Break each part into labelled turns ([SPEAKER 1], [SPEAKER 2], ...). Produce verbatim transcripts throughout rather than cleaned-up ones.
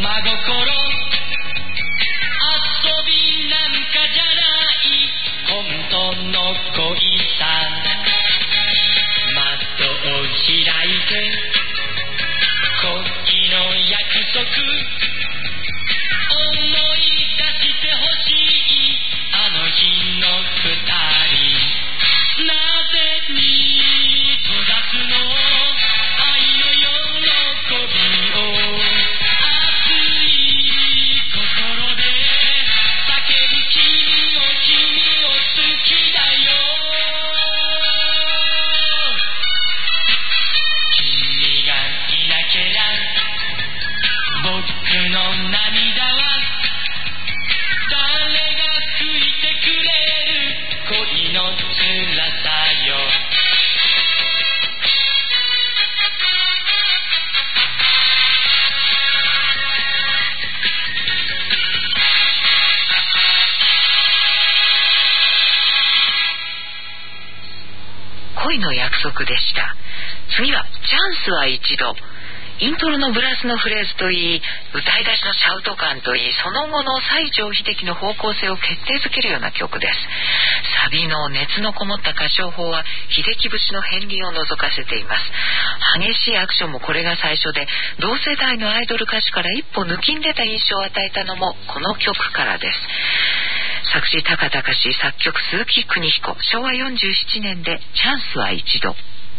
[SPEAKER 1] 恋の約束でした。次はチャンスは一度。イントロのブラスのフレーズといい、歌い出しのシャウト感といい、その後の西城秀樹の方向性を決定づけるような曲です。サビの熱のこもった歌唱法は秀樹節の片鱗を覗かせています。激しいアクションもこれが最初で、同世代のアイドル歌手から一歩抜きん出た印象を与えたのもこの曲からです。作詞高々氏、作曲鈴木邦彦。しょうわよんじゅうななねんでチャンスは一度。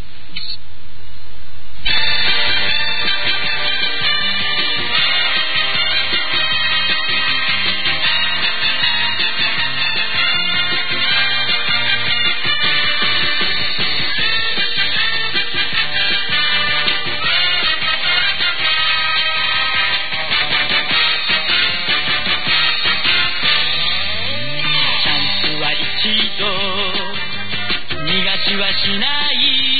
[SPEAKER 2] しない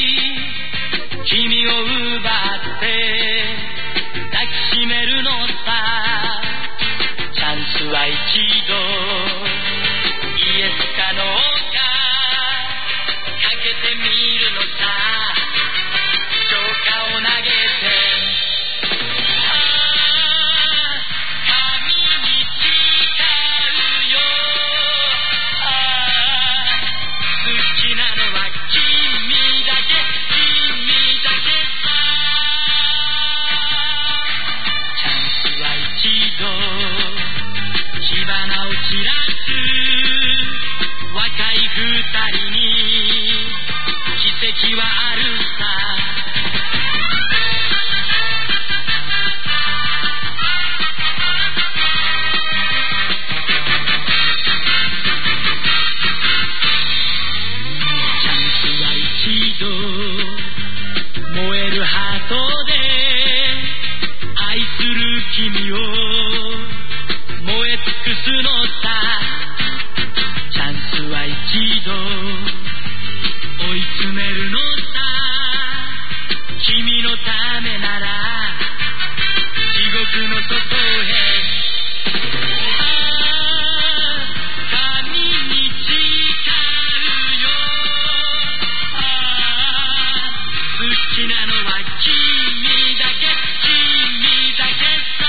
[SPEAKER 2] 君を奪って抱きしめるのさ。チャンスは一度、イエスかノーかかけてみるのさ。ジョーカーを投げて、ああ神に誓うよ。ああ好きなのは君だけ、君だけさ。チャンスは一度、火花を散らす若い二人に奇跡はあるさ。燃えるハートで愛する君を燃え尽くすのさ。チャンスは一度追い詰めるのさ。君のためなら地獄の外へ。好きなのは君だけ、君だけさ。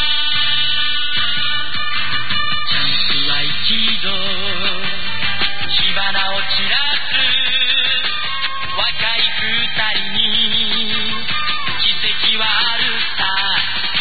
[SPEAKER 2] チャンスは一度、火花を散らす若い二人に奇跡はあるさ。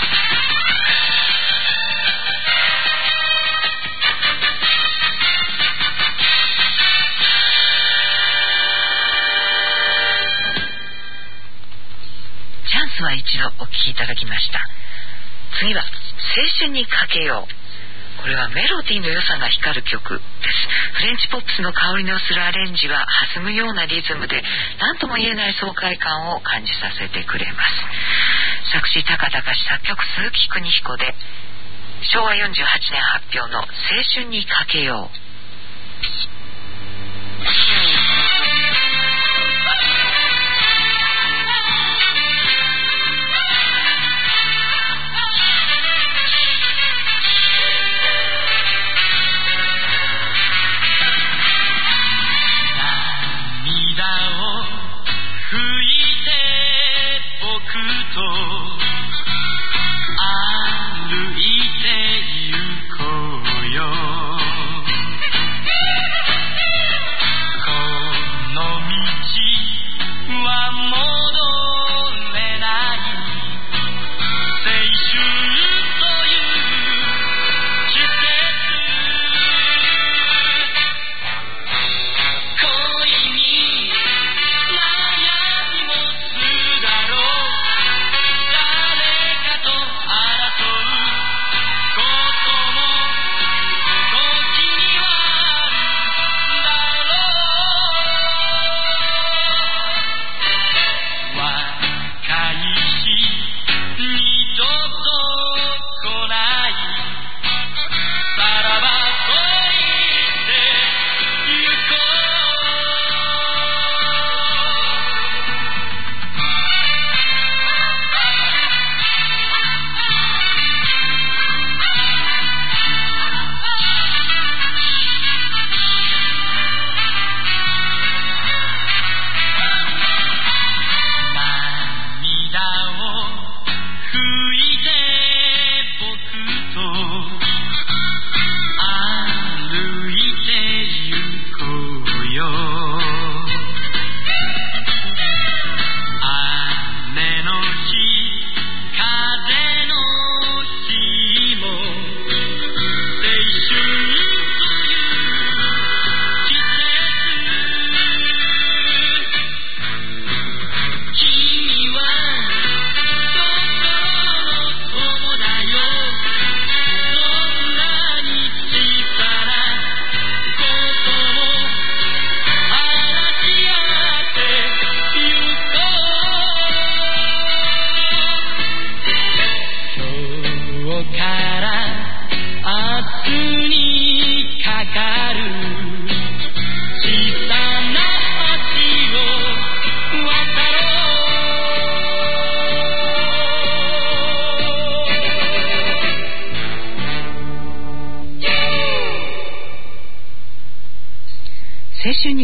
[SPEAKER 1] チャンスは一度お聴きいただきました。次は青春にかけよう。これはメロディーの良さが光る曲です。フレンチポップスの香りのするアレンジは弾むようなリズムで何とも言えない爽快感を感じさせてくれます。作詞高々氏、作曲鈴木邦彦でしょうわよんじゅうはちねん発表の青春にかけよう。
[SPEAKER 2] 僕と歩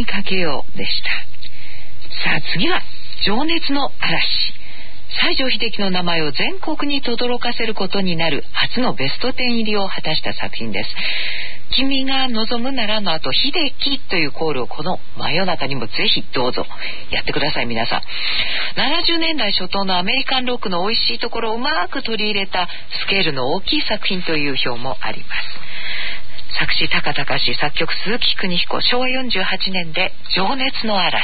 [SPEAKER 1] かけようでした。さあ次は情熱の嵐。西城秀樹の名前を全国に轟かせることになる初のベストテン入りを果たした作品です。君が望むならの後、秀樹というコールをこの真夜中にもぜひどうぞやってください皆さん。ななじゅうねんだい初頭のアメリカンロックの美味しいところをうまく取り入れたスケールの大きい作品という評もあります。作詞高隆、作曲鈴木邦彦、しょうわよんじゅうはちねんで情熱の嵐。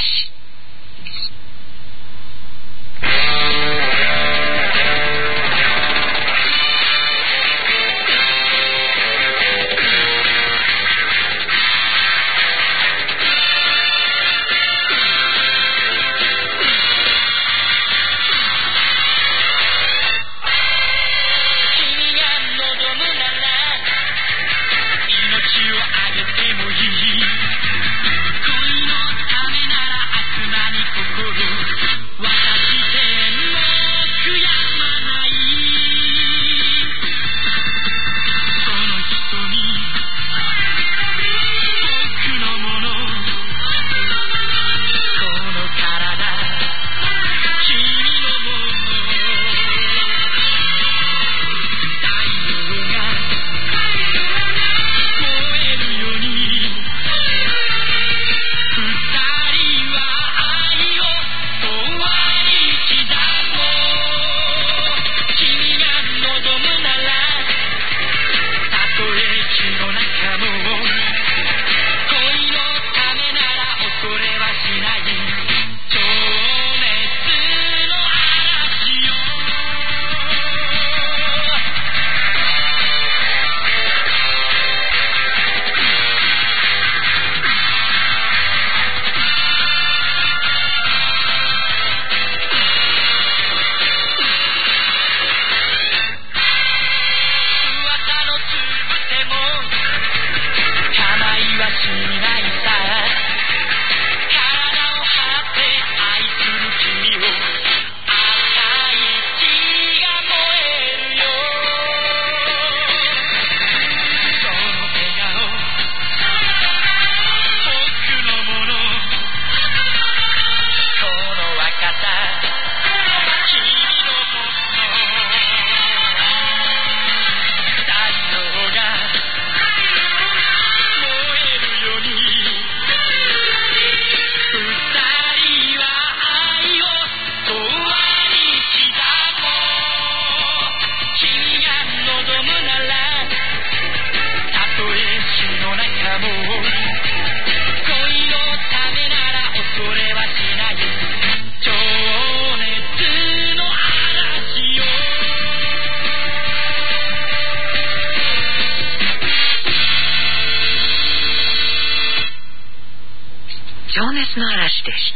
[SPEAKER 1] 情熱の嵐でした。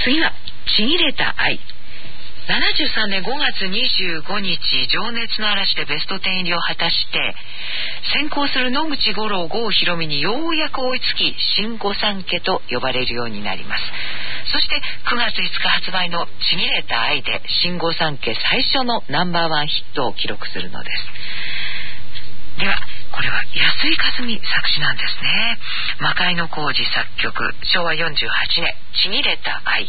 [SPEAKER 1] 次はちぎれた愛。ななじゅうさんねんごがつにじゅうごにち、情熱の嵐でベストテン入りを果たして先行する野口五郎、郷ひろみにようやく追いつき、新御三家と呼ばれるようになります。そしてくがついつか発売のちぎれた愛で新御三家最初のナンバーワンヒットを記録するのです。ではこれは安井和美作詞なんですね。魔界の工事作曲、しょうわよんじゅうはちねん、ちぎれた愛。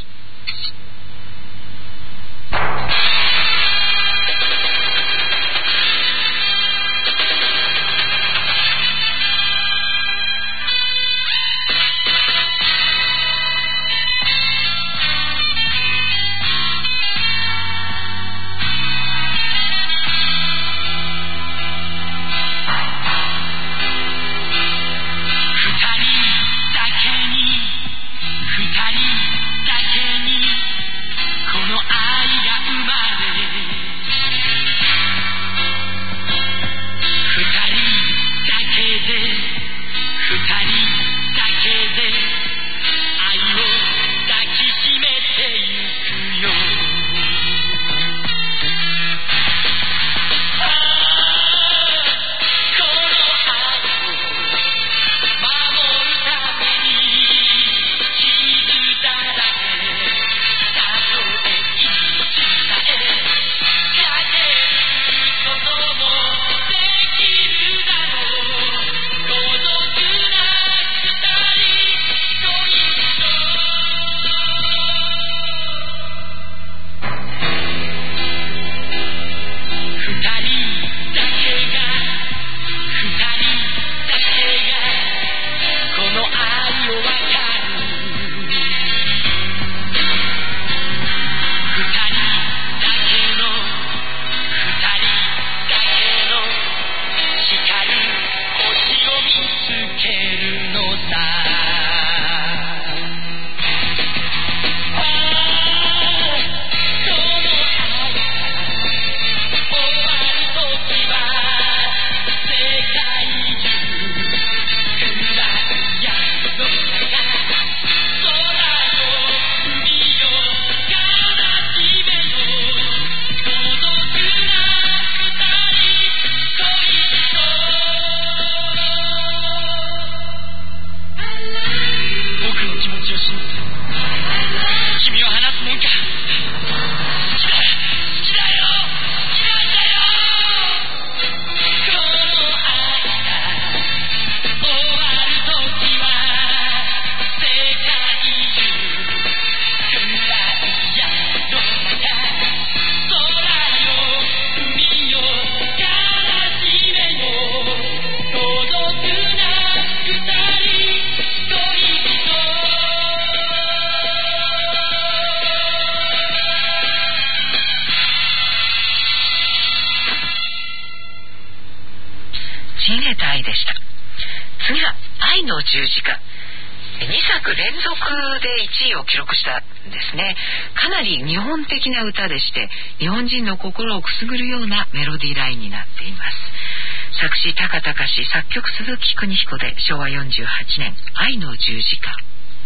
[SPEAKER 2] 二人だけ
[SPEAKER 1] 愛の十字架、にさく連続でいちいを記録したんですね。かなり日本的な歌でして、日本人の心をくすぐるようなメロディーラインになっています。作詞高隆、作曲鈴木邦彦でしょうわよんじゅうはちねん愛の十字架。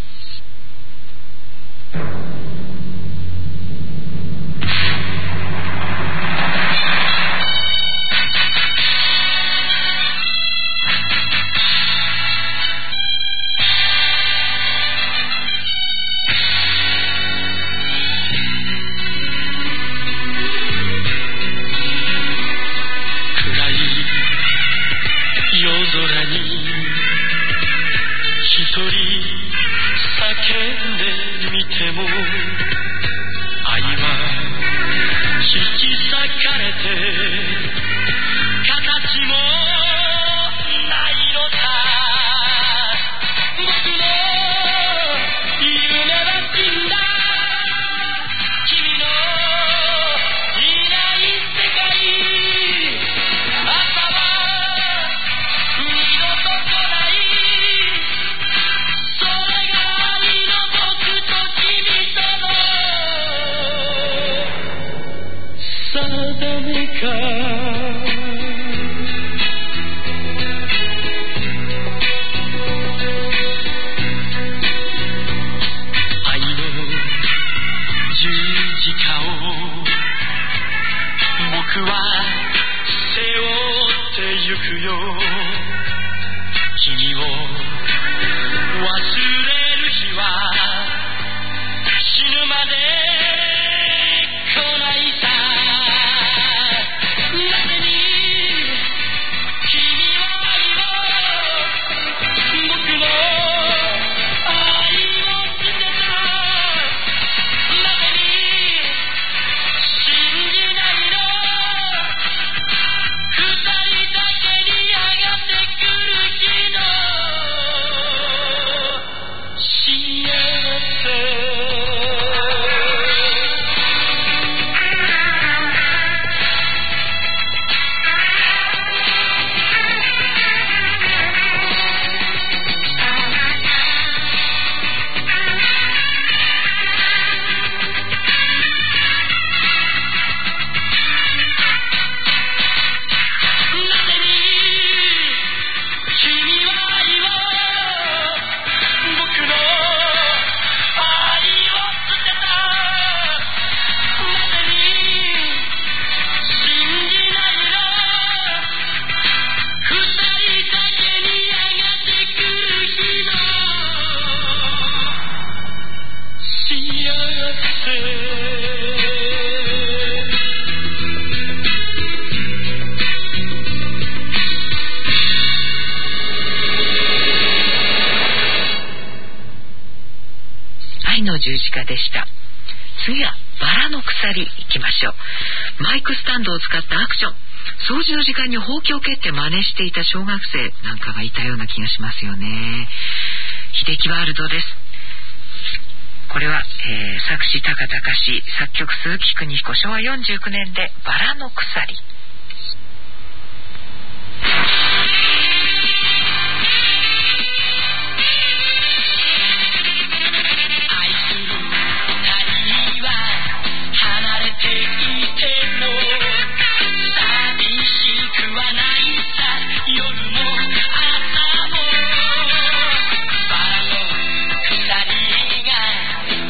[SPEAKER 1] 十字架でした。次はバラの鎖いきましょう。マイクスタンドを使ったアクション、掃除の時間にほうきを蹴って真似していた小学生なんかがいたような気がしますよね。秀樹ワールドです。これは、えー、作詞高隆、作曲鈴木邦彦、しょうわよんじゅうきゅうねんでバラの鎖。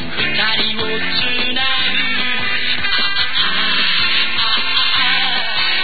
[SPEAKER 2] 二人をつなぐ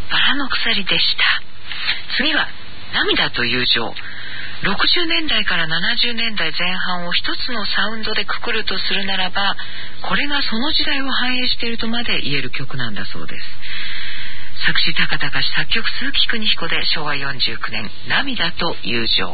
[SPEAKER 1] バラの鎖でした。次は涙と友情。ろくじゅうねんだいからななじゅうねんだいぜん半を一つのサウンドでくくるとするならば、これがその時代を反映しているとまで言える曲なんだそうです。作詞高々作曲鈴木邦彦でしょうわよんじゅうきゅうねん涙と友情。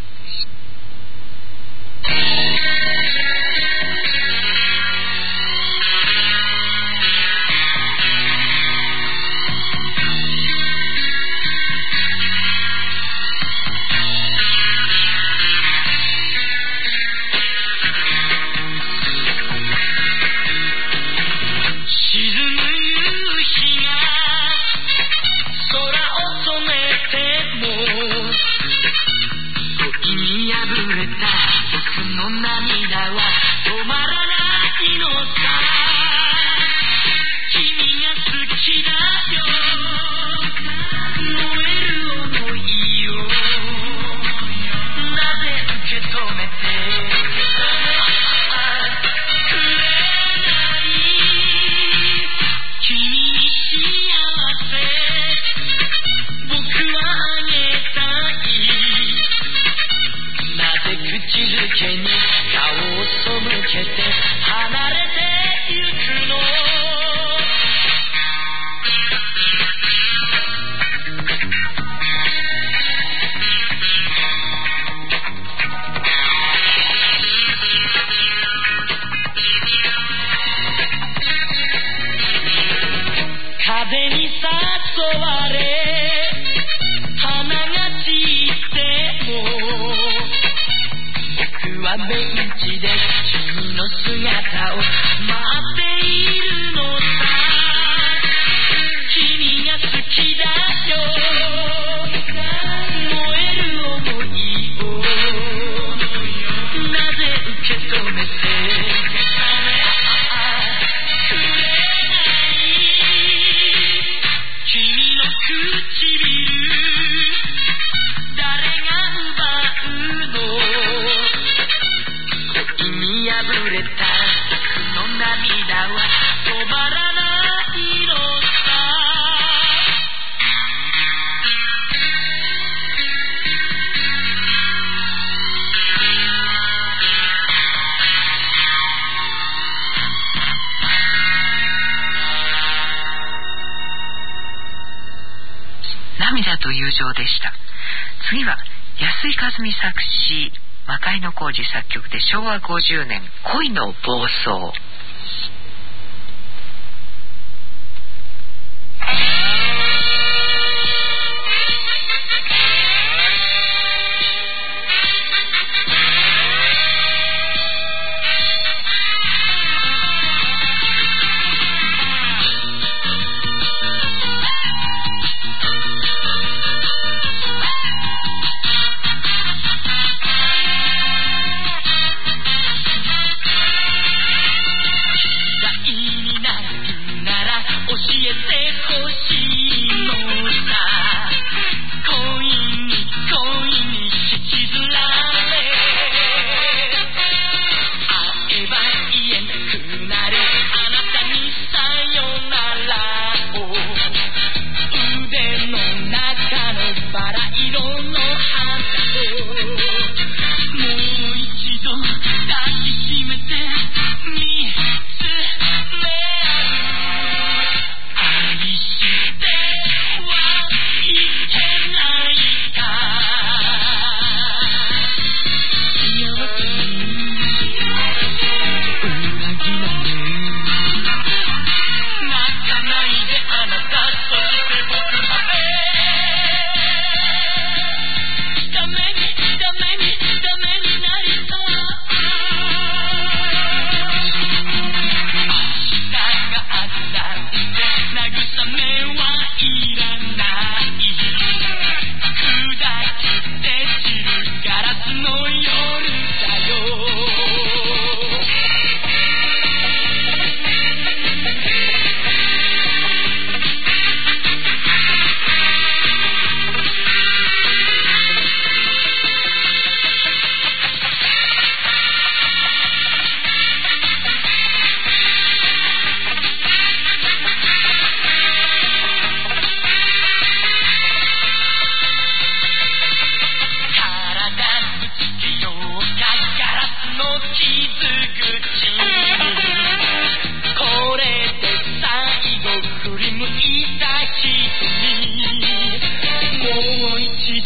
[SPEAKER 1] 涙と友情でした。次は安井和美作詞魔界野浩二作曲でしょうわごじゅうねん恋の暴走。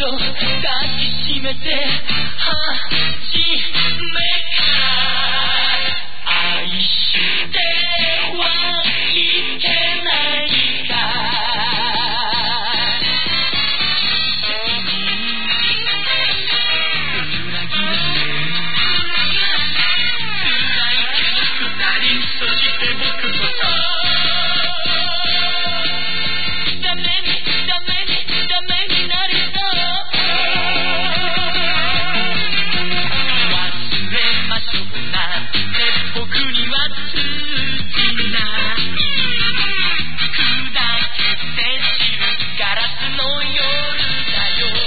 [SPEAKER 2] 抱きしめて初めから愛してはいけないか裏切られ辛いけど二人そして僕こそダメにダメにダメになりそう忘れましょうなんて僕には通じない砕けて散るガラスの夜だよ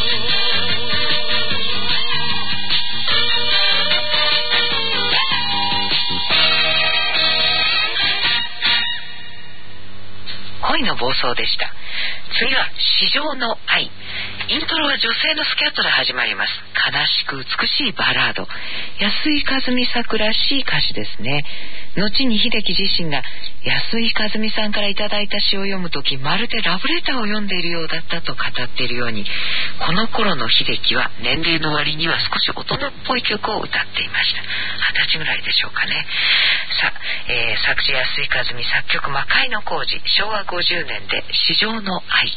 [SPEAKER 1] 恋の暴走でした。次は市場の愛。イントロは女性のスキャットで始まります。悲しく美しいバラード。安井和美作らしい歌詞ですね。後に秀樹自身が安井和美さんからいただいた詩を読むとき、まるでラブレターを読んでいるようだったと語っているように、この頃の秀樹は年齢の割には少し大人っぽい曲を歌っていました。二十歳ぐらいでしょうかね。さあ、えー、作詞安井和美、作曲魔界の工事、しょうわごじゅうねんで市場の愛。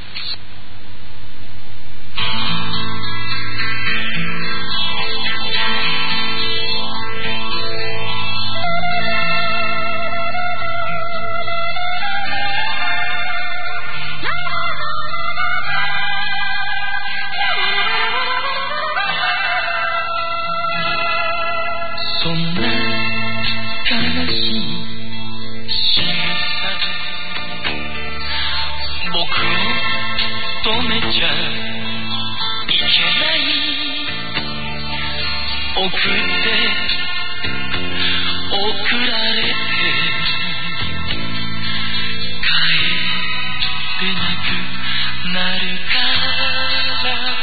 [SPEAKER 2] そんな悲しい仕草僕を止めちゃいけない送って送られて帰れなくなるから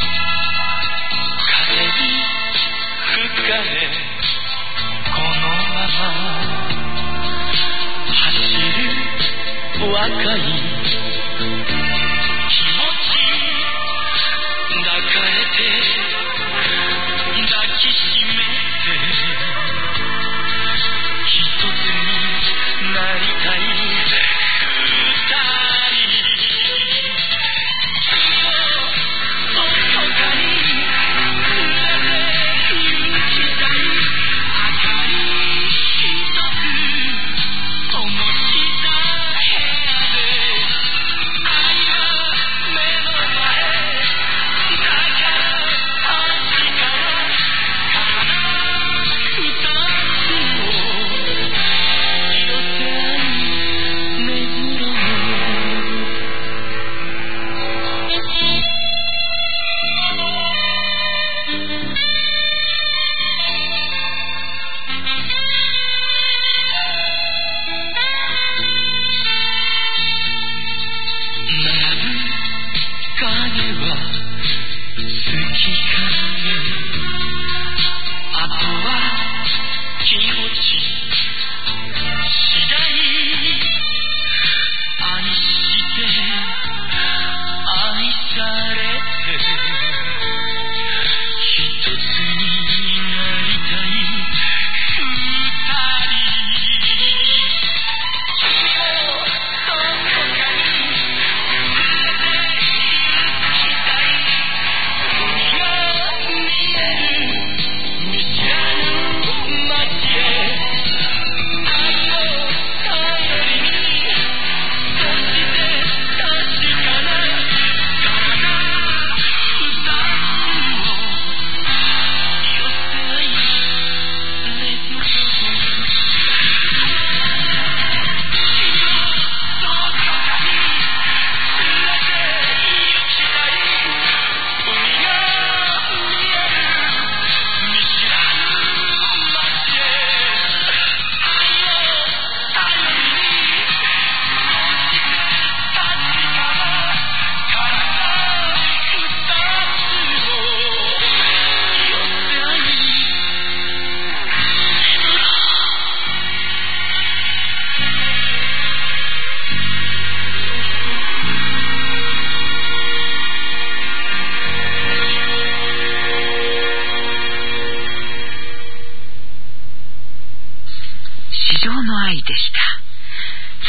[SPEAKER 2] 風に吹かれこのまま走る若い気持ち抱かれて抱きしめて一つになりたい二人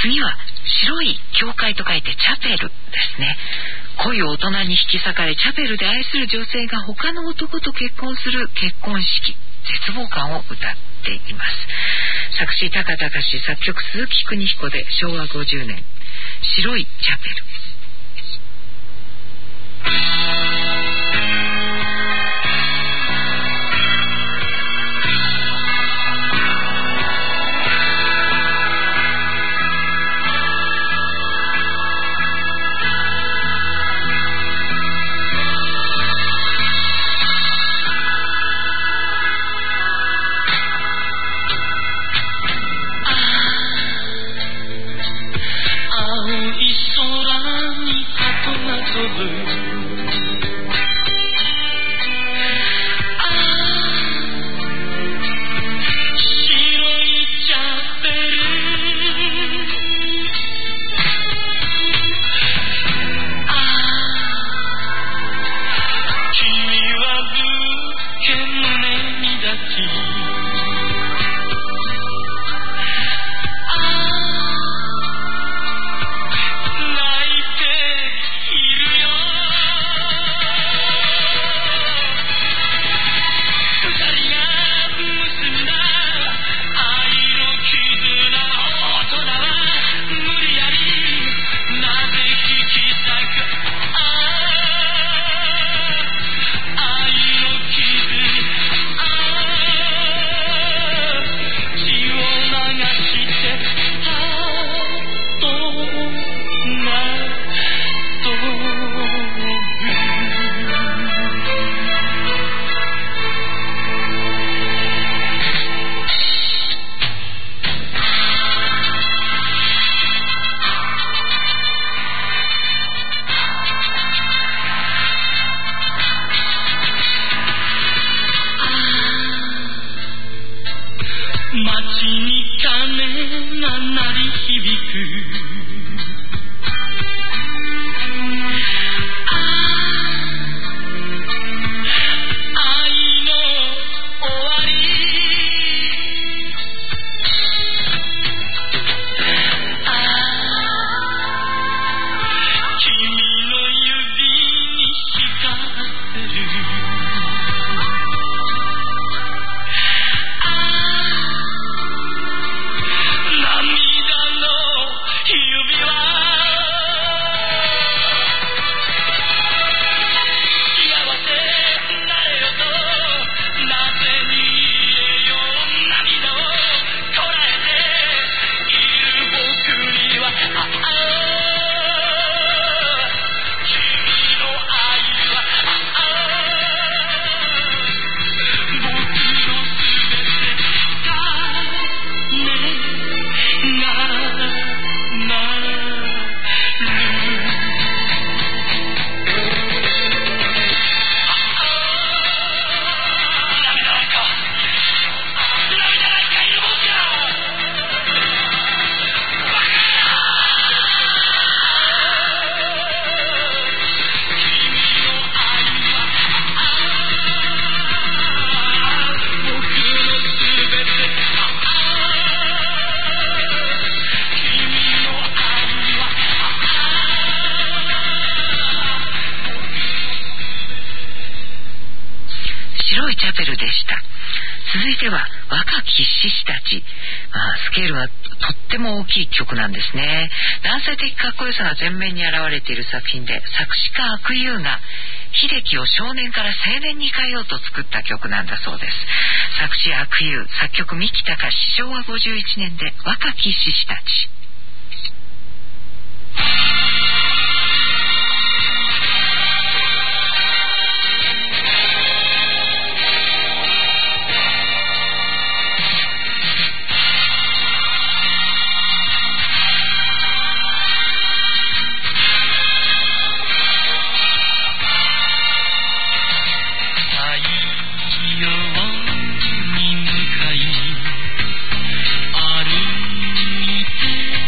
[SPEAKER 1] 次は白い教会と書いてチャペルですね。恋を大人に引き裂かれチャペルで愛する女性が他の男と結婚する結婚式、絶望感を歌っています。作詞高隆、作曲鈴木邦彦でしょうわごじゅうねん、白いチャペル。チャペルでした。続いては若き獅子たち、まあ、スケールはとっても大きい曲なんですね。男性的かっこよさが前面に現れている作品で、作詞家阿久悠が秀樹を少年から青年に変えようと作った曲なんだそうです。作詞阿久悠、作曲三木隆、しょうわごじゅういちねんで若き獅子たち。
[SPEAKER 2] 歩いて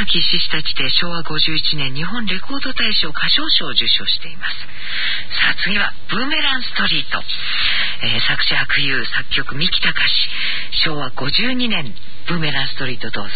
[SPEAKER 1] き獅子たちでしょうわごじゅういちねん日本レコード大賞歌唱賞を受賞しています。さあ次はブーメランストリート、えー、作詞白優、作曲三木隆。しょうわごじゅうにねんブーメランストリートどうぞ。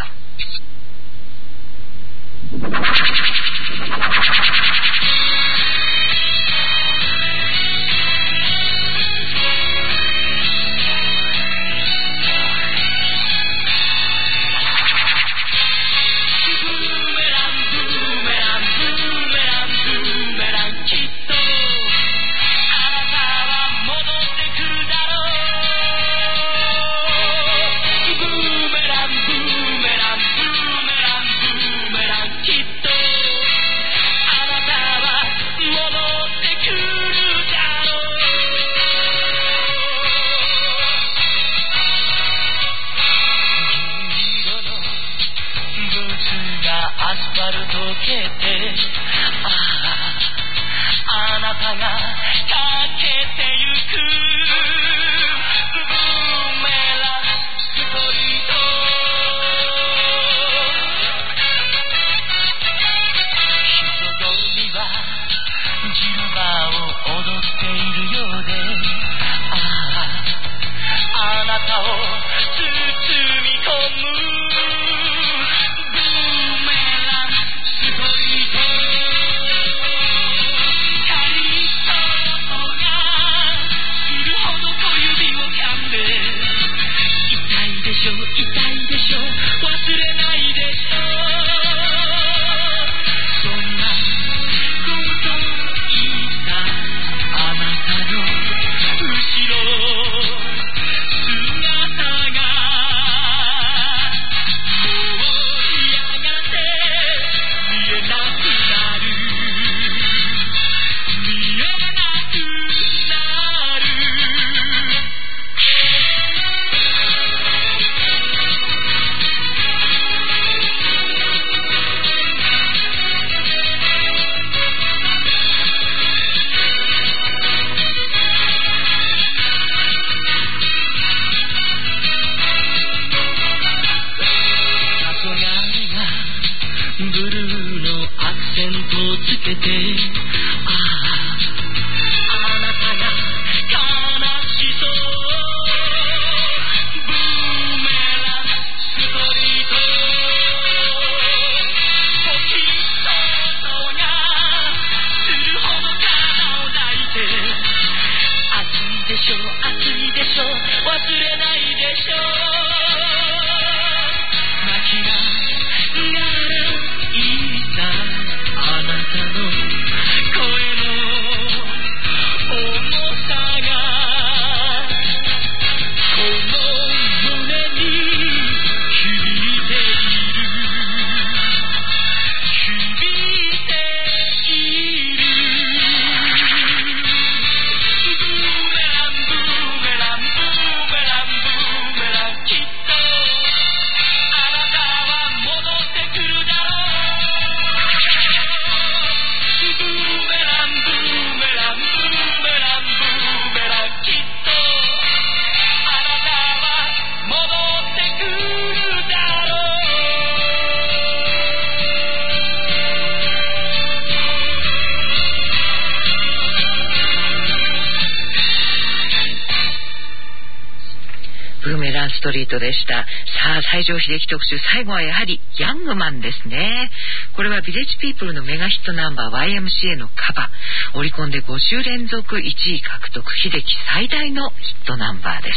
[SPEAKER 1] ストリートでした。さあ西城秀樹特集、最後はやはりヤングマンですね。これはビレッジピープルのメガヒットナンバー ワイエムシーエー のカバー、オリコンでご週連続いちい獲得、秀樹最大のヒットナンバーです。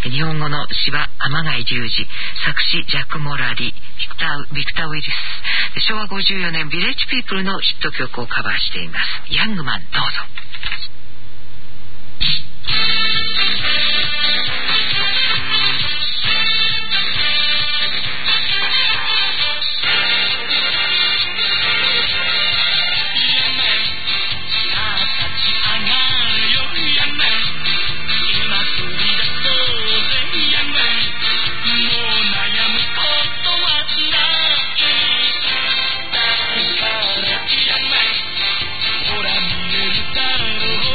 [SPEAKER 1] 日本語の詩は天貝隆二、作詞ジャック・モラリ、ビクター・ビクターウィルス。しょうわごじゅうよねんビレッジピープルのヒット曲をカバーしています。ヤングマンどうぞ。
[SPEAKER 2] ほら見えるだろう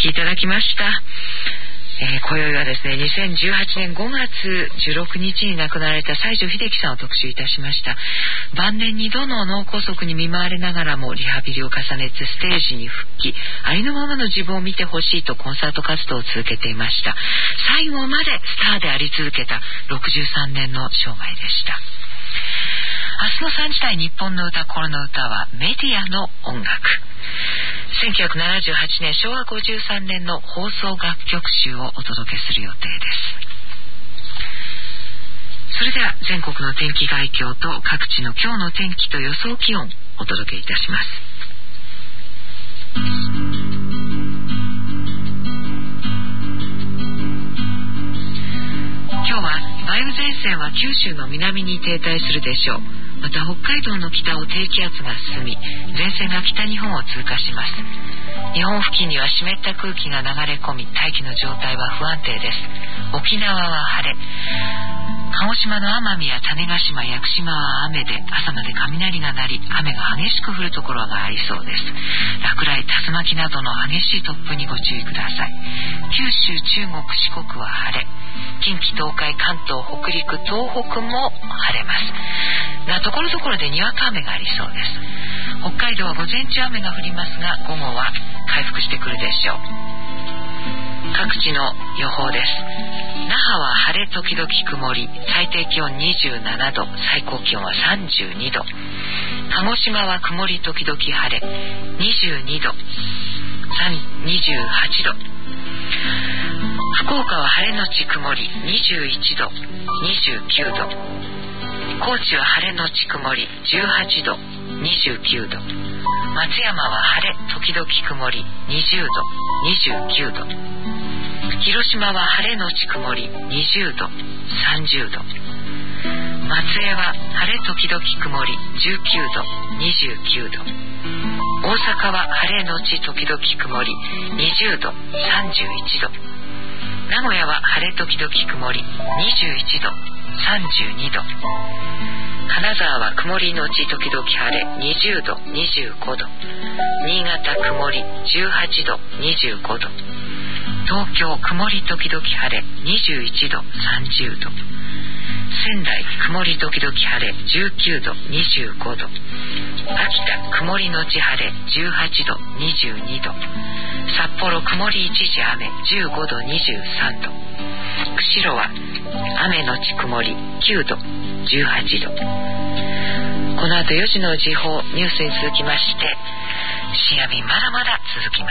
[SPEAKER 1] きいただきました。えー、今宵はですね、にせんじゅうはちねんごがつじゅうろくにちに亡くなられた西城秀樹さんを特集いたしました。晩年にどの脳梗塞に見舞われながらもリハビリを重ねてステージに復帰、ありのままの自分を見てほしいとコンサート活動を続けていました。最後までスターであり続けたろくじゅうさんねんの生涯でした。明日のさんじ台日本の歌、心の歌はメディアの音楽。せんきゅうひゃくななじゅうはちねんしょうわごじゅうさんねんの放送楽曲集をお届けする予定です。それでは全国の天気概況と各地の今日の天気と予想気温お届けいたします。今日は梅雨前線は九州の南に停滞するでしょう。また北海道の北を低気圧が進み、前線が北日本を通過します。日本付近には湿った空気が流れ込み、大気の状態は不安定です。沖縄は晴れ、鹿児島の奄美や種子島、屋久島は雨で、朝まで雷が鳴り、雨が激しく降るところがありそうです。落雷、竜巻などの激しい突風にご注意ください。九州、中国、四国は晴れ、近畿、東海、関東、北陸、東北も晴れますが、ところどころでにわか雨がありそうです。北海道は午前中雨が降りますが、午後は回復してくるでしょう。各地の予報です。那覇は晴れ時々曇り、最低気温にじゅうななど、最高気温はさんじゅうにど。鹿児島は曇り時々晴れ、にじゅうにど、にじゅうはちど。福岡は晴れのち曇り、にじゅういちど、にじゅうきゅうど。高知は晴れのち曇り、じゅうはちど、にじゅうきゅうど。松山は晴れ時々曇り、にじゅうど、にじゅうきゅうど。広島は晴れのち曇り、にじゅうど、さんじゅうど。松江は晴れ時々曇り、じゅうきゅうど、にじゅうきゅうど。大阪は晴れのち時々曇り、にじゅうど、さんじゅういちど。名古屋は晴れ時々曇り、にじゅういちど、さんじゅうにど。金沢は曇りのち時々晴れ、にじゅうど、にじゅうごど。新潟曇り、じゅうはちど、にじゅうごど。東京曇り時々晴れ、にじゅういちど、さんじゅうど。仙台曇り時々晴れ、じゅうきゅうど、にじゅうごど。秋田曇りのち晴れ、じゅうはちど、にじゅうにど。札幌曇り一時雨、じゅうごど、にじゅうさんど。釧路は雨のち曇り、きゅうど、じゅうはちど。この後よじの時報ニュースに続きまして、深夜便まだまだ続きます。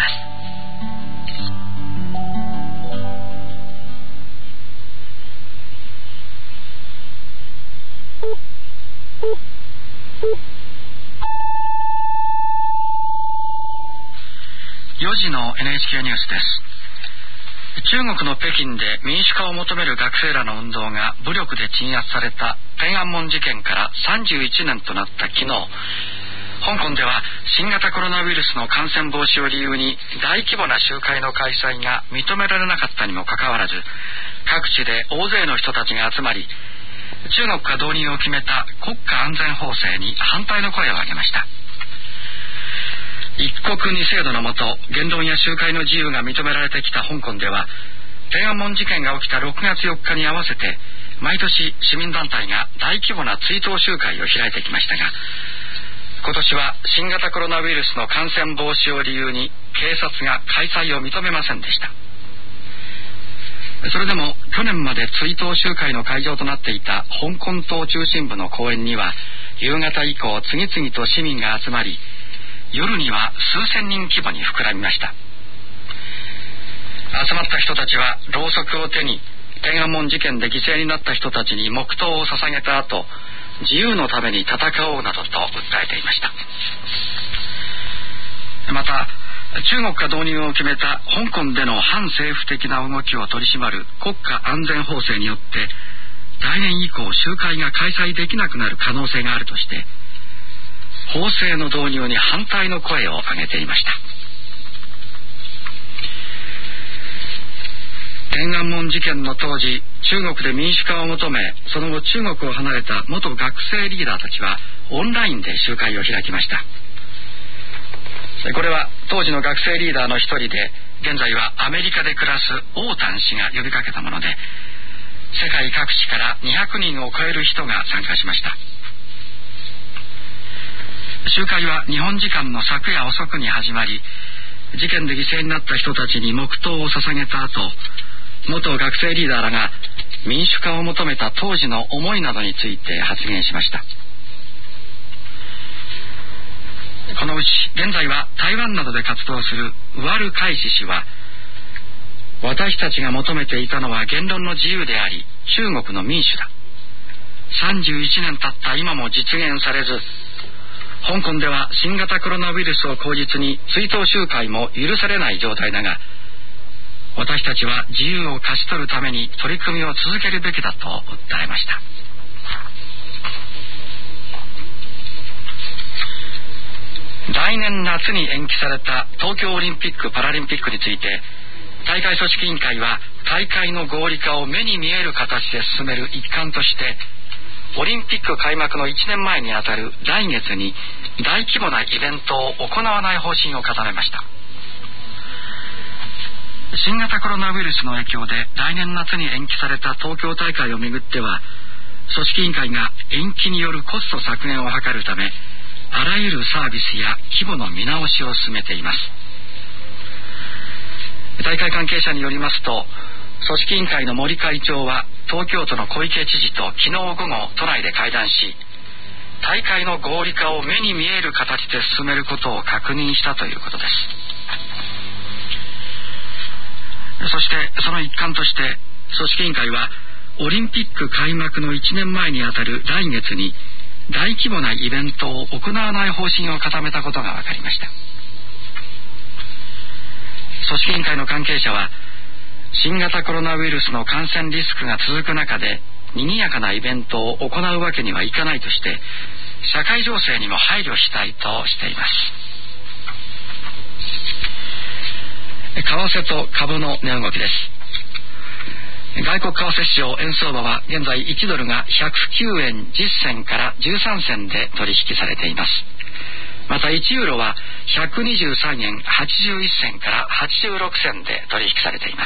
[SPEAKER 3] よじの エヌエイチケー ニュースです。中国の北京で民主化を求める学生らの運動が武力で鎮圧された天安門事件からさんじゅういちねんとなった昨日、香港では新型コロナウイルスの感染防止を理由に大規模な集会の開催が認められなかったにもかかわらず、各地で大勢の人たちが集まり、中国が導入を決めた国家安全法制に反対の声を上げました。一国二制度のもと、言論や集会の自由が認められてきた香港では、天安門事件が起きたろくがつよっかに合わせて毎年市民団体が大規模な追悼集会を開いてきましたが、今年は新型コロナウイルスの感染防止を理由に警察が開催を認めませんでした。それでも去年まで追悼集会の会場となっていた香港島中心部の公園には、夕方以降次々と市民が集まり、夜には数千人規模に膨らみました。集まった人たちはろうそくを手に、天安門事件で犠牲になった人たちに黙祷を捧げた後、自由のために戦おうなどと訴えていました。また、中国が導入を決めた香港での反政府的な動きを取り締まる国家安全法制によって、来年以降集会が開催できなくなる可能性があるとして、法制の導入に反対の声を上げていました。天安門事件の当時、中国で民主化を求め、その後中国を離れた元学生リーダーたちはオンラインで集会を開きました。これは当時の学生リーダーの一人で、 現在はアメリカで暮らすオータン氏が呼びかけたもので、世界各地からにひゃくにんを超える人が参加しました。集会は日本時間の昨夜遅くに始まり、事件で犠牲になった人たちに黙祷を捧げた後、元学生リーダーらが民主化を求めた当時の思いなどについて発言しました。このうち現在は台湾などで活動するウアルカイシ氏は、私たちが求めていたのは言論の自由であり、中国の民主だ。さんじゅういちねん経った今も実現されず、香港では新型コロナウイルスを口実に追悼集会も許されない状態だが、私たちは自由を勝ち取るために取り組みを続けるべきだと訴えました。来年夏に延期された東京オリンピック・パラリンピックについて、大会組織委員会は大会の合理化を目に見える形で進める一環として、オリンピック開幕のいちねんまえにあたる来月に大規模なイベントを行わない方針を固めました。新型コロナウイルスの影響で来年夏に延期された東京大会をめぐっては、組織委員会が延期によるコスト削減を図るため、あらゆるサービスや規模の見直しを進めています。大会関係者によりますと、組織委員会の森会長は東京都の小池知事と昨日午後都内で会談し、大会の合理化を目に見える形で進めることを確認したということです。そしてその一環として、組織委員会はオリンピック開幕のいちねんまえにあたる来月に大規模なイベントを行わない方針を固めたことが分かりました。組織委員会の関係者は、新型コロナウイルスの感染リスクが続く中で賑やかなイベントを行うわけにはいかないとして、社会情勢にも配慮したいとしています。為替と株の値動きです。外国為替市場円相場は現在いちドルがひゃくきゅうえんじゅっせんからじゅうさんせんで取引されています。またいちユーロはひゃくにじゅうさんえんはちじゅういっせんからはちじゅうろくせんで取引されています。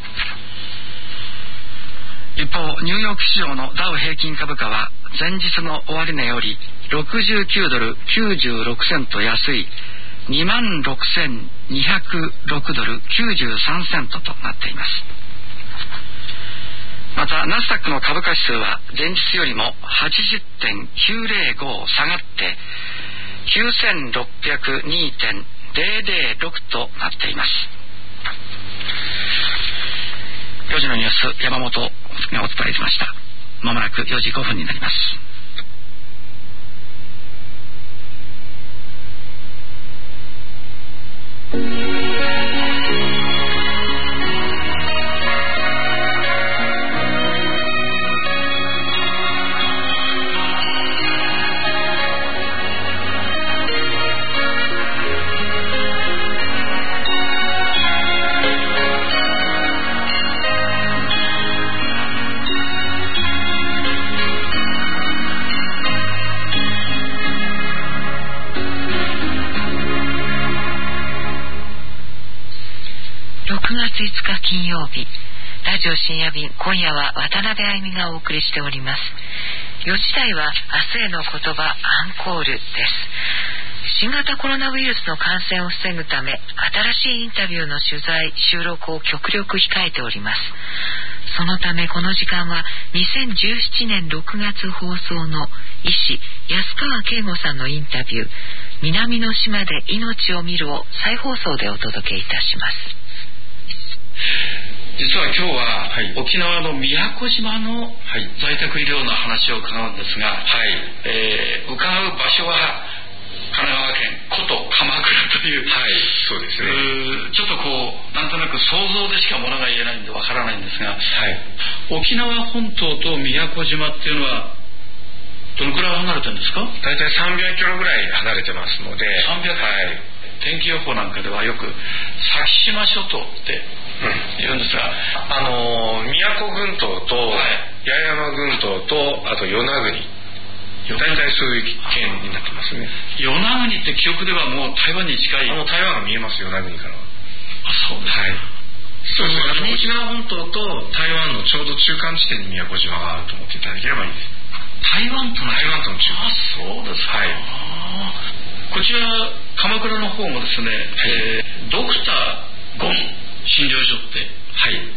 [SPEAKER 3] 一方、ニューヨーク市場のダウ平均株価は前日の終値よりろくじゅうきゅうドルきゅうじゅうろくセント安い にまんろくせんにひゃくろくドルきゅうじゅうさんセントとなっています。またナスダックの株価指数は前日よりも はちじゅってんきゅうぜろご 下がってきゅうせんろっぴゃくにてんぜろぜろろくとなっています。よじのニュース、山本がお伝えしました。まもなくよじごふんになります。
[SPEAKER 1] ろくがついつか金曜日、ラジオ深夜便、今夜は渡辺あゆみがお送りしております。よじ台は明日への言葉アンコールです。新型コロナウイルスの感染を防ぐため、新しいインタビューの取材収録を極力控えております。そのためこの時間はにせんじゅうななねんろくがつ放送の医師安川圭吾さんのインタビュー、南の島で命を見るを再放送でお届けいたします。
[SPEAKER 3] 実は今日は、はい、沖縄の宮古島の在宅医療の話を伺うんですが、はいえー、伺う場所は神奈川県古都鎌倉という、はい、そうですね。ちょっとこうなんとなく想像でしかものが言えないんでわからないんですが、はい、沖縄本島と宮古島っていうのはどのくらい離れてるんですか？
[SPEAKER 4] 大体さんびゃくキロぐらい離れてますので、
[SPEAKER 3] さんびゃく、はい、天気予報なんかではよく先島諸島って言うんですが、
[SPEAKER 4] あのー、宮古群島と、はい、八重山群島とあと与那国、大体そういう県になってますね。
[SPEAKER 3] 与那国って記憶ではもう台湾に近い。
[SPEAKER 4] あの台湾が見えます、与那国からは。
[SPEAKER 3] あ、そうですか。はい。そうですね。沖縄本島と台湾のちょうど中間地点に宮古島があると思っていただければいいです。
[SPEAKER 4] 台湾との
[SPEAKER 3] 台湾との中間。
[SPEAKER 4] あ、そうですか。
[SPEAKER 3] はい。
[SPEAKER 4] こちら鎌倉の方もですね、はい、えー、ドクターゴン診療所って、はい、うん、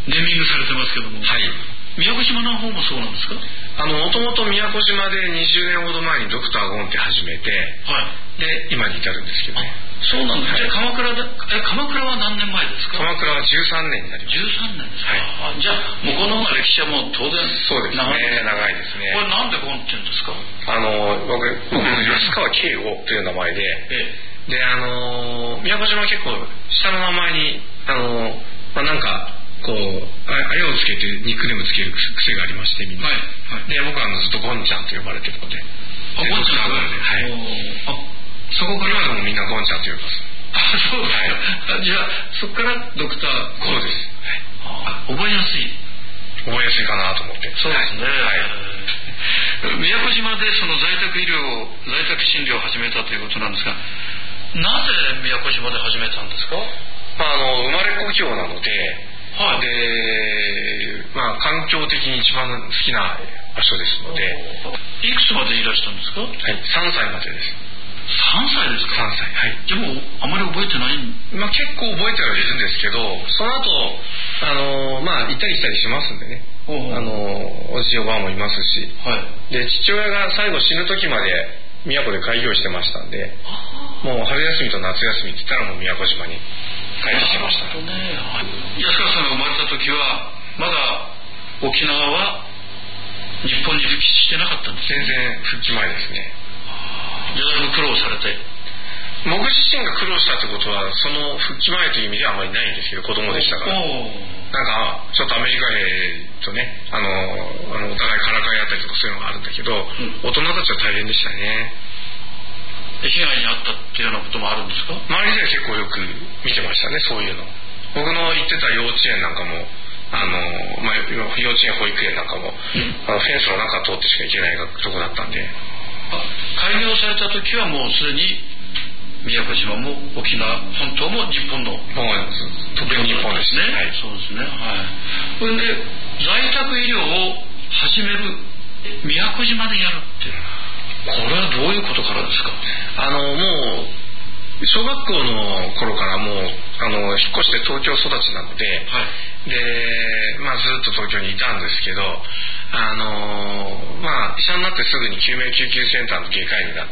[SPEAKER 4] ネーミングされてますけども、はい、宮古島の方もそうなんですか？
[SPEAKER 3] あの、もともと宮古島でにじゅうねんほど前にドクターゴンって始めて、はい、で今に至るんですけどね。
[SPEAKER 4] そうなんです。はい、鎌倉で、え、鎌倉は何年前ですか？
[SPEAKER 3] 鎌倉はじゅうさんねんになります。
[SPEAKER 4] じゅうさんねんですか？はい、じゃあ向こうの方が歴史はもう当然
[SPEAKER 3] そうですね、長いですね。
[SPEAKER 4] これなんでゴンって言うんですか？
[SPEAKER 3] あの、僕、僕安川慶吾という名前で、ええ、で、あの、宮古島は結構下の名前に、あの、まあ、なんか、こう、あやをつけてニックネームつける癖がありまして、みんな。はいはい、で、僕はずっとゴンちゃんと呼ばれてるので。
[SPEAKER 4] あ、ゴンちゃんで、はい。
[SPEAKER 3] あ、そこからでもみんなゴンちゃんと呼びます。
[SPEAKER 4] あ、そうですか。はい、じゃあ、そこからドクターゴン。
[SPEAKER 3] そうです。
[SPEAKER 4] はい、覚えやすい。
[SPEAKER 3] 覚えやすいかなと思って。
[SPEAKER 4] そうですね。はい。宮古島でその在宅医療、在宅診療を始めたということなんですが、なぜ宮古島で始めたんですか？
[SPEAKER 3] まあ、あの、生まれ故郷なので、はい、で、まあ、環境的に一番好きな場所ですので。
[SPEAKER 4] いくつまでいらしたんですか？はい、
[SPEAKER 3] さんさいまでです。
[SPEAKER 4] さんさいですか？
[SPEAKER 3] さんさい、はい。
[SPEAKER 4] じゃあもうあまり覚えてない？
[SPEAKER 3] まあ、結構覚えてはいるんですけど、その後、あの、まあ、行ったり来たりしますんでね。あの、おじおばあもいますし、はい、で、父親が最後死ぬ時まで宮古で開業してましたんで、もう春休みと夏休みって言ったらもう宮古島に帰ってきてました。
[SPEAKER 4] なるほどね。安川さんが生まれた時はまだ沖縄は日本に復帰してなかったんです。
[SPEAKER 3] 全然復帰前ですね。
[SPEAKER 4] じゃあだいぶ苦労されて。
[SPEAKER 3] 僕自身が苦労したってことはその復帰前という意味ではあまりないんですけど、子供でしたから。なんかちょっとアメリカ兵とね、あの、あのお互いからかいあったりとかそういうのがあるんだけど、うん、大人たちは大変でしたね。
[SPEAKER 4] 被害に遭ったっていうようなこともあるんですか？
[SPEAKER 3] 周りでは結構よく見てましたね、そういうの。僕の行ってた幼稚園なんかも、あの、まあ、幼稚園保育園なんかも、うん、あのフェンスの中通ってしか行けないとこだったんで。
[SPEAKER 4] 開業された時はもうすでに宮古島も沖縄本島も日本の、もう
[SPEAKER 3] 特に日本ですね。
[SPEAKER 4] はい、そうですね。はい。それで在宅医療を始める宮古島でやるっていうのは、これはどういうことからですか？
[SPEAKER 3] あの、もう小学校の頃からもうあの引っ越して東京育ちなので、はい、で、まあ、ずっと東京にいたんですけど、あのまあ、医者になってすぐに救命救急センターの外科医になって、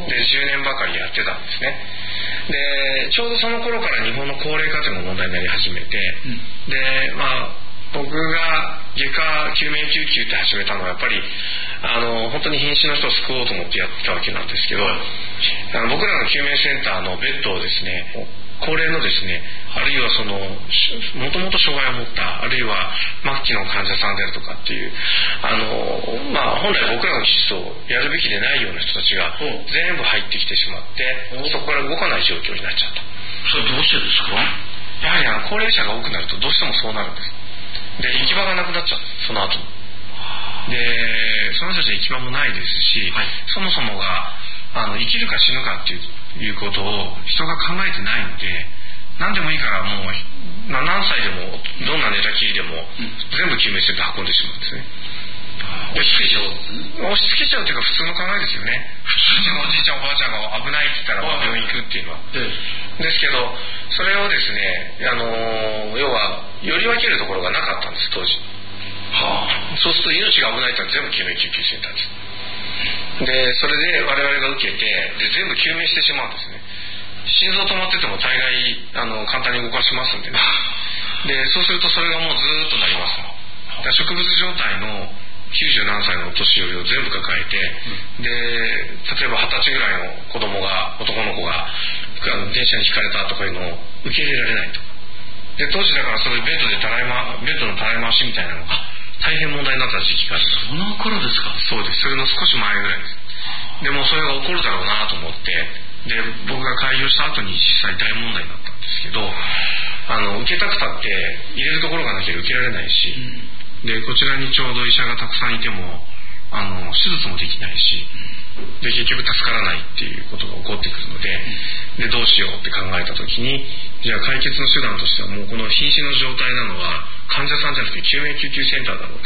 [SPEAKER 3] でじゅうねんばかりやってたんですね。でちょうどその頃から日本の高齢化というのが問題になり始めて、うん、でまあ僕が外科救命救急って始めたのはやっぱりあの本当に瀕死の人を救おうと思ってやってたわけなんですけど、あの僕らの救命センターのベッドをですね、高齢のですね、あるいはそのもともと障害を持ったあるいは末期の患者さんであるとかっていうあの、まあ、本来僕らの技術をやるべきでないような人たちが全部入ってきてしまってそこから動かない状況になっちゃった。
[SPEAKER 4] それどうしてですか？
[SPEAKER 3] やはりあの高齢者が多くなるとどうしてもそうなるんです。で行き場がなくなっちゃうんです、その後でその人たちは行き場もないですし、はい、そもそもがあの生きるか死ぬかっていうことを人が考えてないので、何でもいいからもう何歳でもどんな寝たきりでも全部救命センター運んでしまうんですね。
[SPEAKER 4] 押し付けちゃう
[SPEAKER 3] 押し付けちゃうっていうか普通の考えですよね。普通のおじいちゃんおばあちゃんが危ないって言ったら病院行くっていうのは、ですけどそれをですね、あの要はより分けるところがなかったんです当時。はあ、そうすると命が危ないってのは全部救命救急センターです。でそれで我々が受けてで全部救命してしまうんですね。心臓止まってても大概あの簡単に動かしますんでね。でそうするとそれがもうずーっとなります。だから植物状態のきゅうじゅうなんさいのお年寄りを全部抱えて、うん、で例えばはたちぐらいの子供が男の子が電車にひかれたとかいうのを受け入れられないと。で当時だからそれベッドでたらい、ま、ベッドのたらい回しみたいなのが大変問題になった時期がある。
[SPEAKER 4] その頃ですか？
[SPEAKER 3] そうです。それの少し前ぐらいです。でもそれが起こるだろうなと思って、で僕が開業した後に実際大問題になったんですけど、あの受けたくたって入れるところがなければ受けられないし、うん、でこちらにちょうど医者がたくさんいてもあの手術もできないし、で結局助からないっていうことが起こってくるので、
[SPEAKER 5] でどうしようって考えた時に、じゃあ解決の手段としてはもうこの瀕死の状態なのは患者さんじゃなくて救命救急センターだろうと。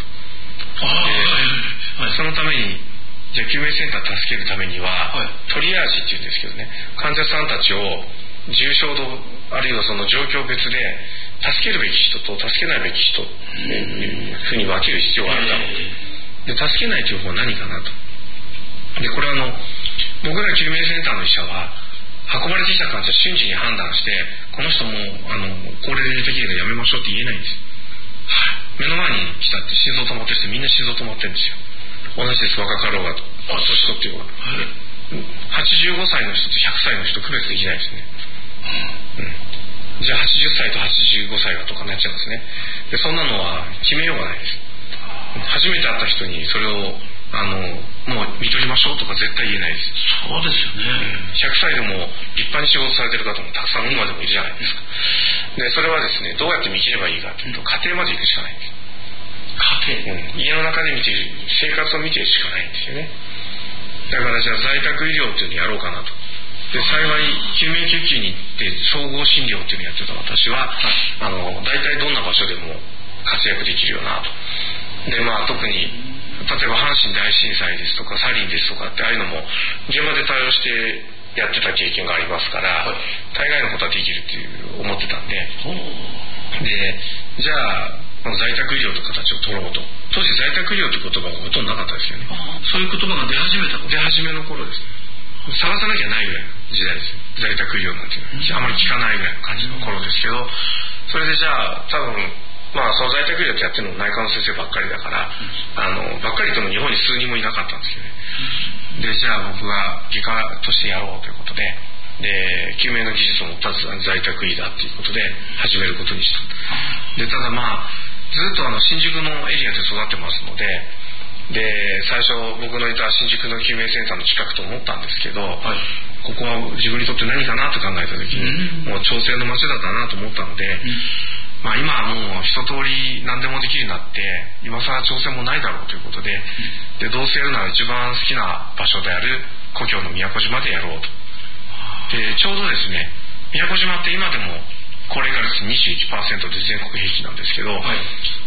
[SPEAKER 5] あ、そのためにじゃあ救命センター助けるためには、はい、トリアージっていうんですけどね、患者さんたちを重症度あるいはその状況別で助けるべき人と助けないべき人というふうに分ける必要があるだろうと。で助けないという方は何かなと。でこれはあの僕ら救命センターの医者は運ばれてきた患者瞬時に判断して、この人もあの高齢で的にやめましょうって言えないんです。目の前に来たって心臓止まってる人みんな心臓止まってるんですよ。同じです、若かろうが年取ってようが、はちじゅうごさいの人とひゃくさいの人区別できないですね、うん、じゃあはちじゅっさいとはちじゅうごさいはとかなっちゃうんですね。でそんなのは決めようがないです。初めて会った人にそれをあのもう見とりましょうとか絶対言えないです。
[SPEAKER 4] そうですよね、
[SPEAKER 5] うん、ひゃくさいでも立派に仕事されてる方もたくさん今でもいるじゃないですか。でそれはですね、どうやって見切ればいいかというと、家庭まで行くしかないんです。
[SPEAKER 4] 家庭、
[SPEAKER 5] うん、家の中で見ている生活を見ているしかないんですよね。だからじゃあ在宅医療っていうのをやろうかなと。で幸い救命救急に行って総合診療っていうのをやってた私は、あの大体どんな場所でも活躍できるよなと。でまあ特に例えば阪神大震災ですとかサリンですとかってああいうのも現場で対応してやってた経験がありますから、はい、大概のことはできるっていう思ってたんで、でじゃあ在宅医療という形を取ろうと。当時在宅医療という言葉がほとんどなかったですよね。
[SPEAKER 4] そういう言葉が出始めた
[SPEAKER 5] 出始めの頃です。探さなきゃないぐらいの時代です。在宅医療なんていうのはあまり聞かないぐらいの感じの頃ですけど、それでじゃあ多分まあその在宅医療ってやってるのも内科の先生ばっかりだから、あのばっかりとも日本に数人もいなかったんですよね。でじゃあ僕が外科としてやろうということで、で救命の技術を持った在宅医だっていうことで始めることにした。でただまあずっとあの新宿のエリアで育ってますので、で最初僕のいた新宿の救命センターの近くと思ったんですけど、はい、ここは自分にとって何かなと考えた時に、うん、もう調整の街だったなと思ったので、うん、まあ、今はもう一通り何でもできるようになって今更調整もないだろうということで、うん、でどうせやるなら一番好きな場所である故郷の宮古島でやろうと。でちょうどですね、宮古島って今でも高齢化率 にじゅういちパーセント で全国平均なんですけど、はい、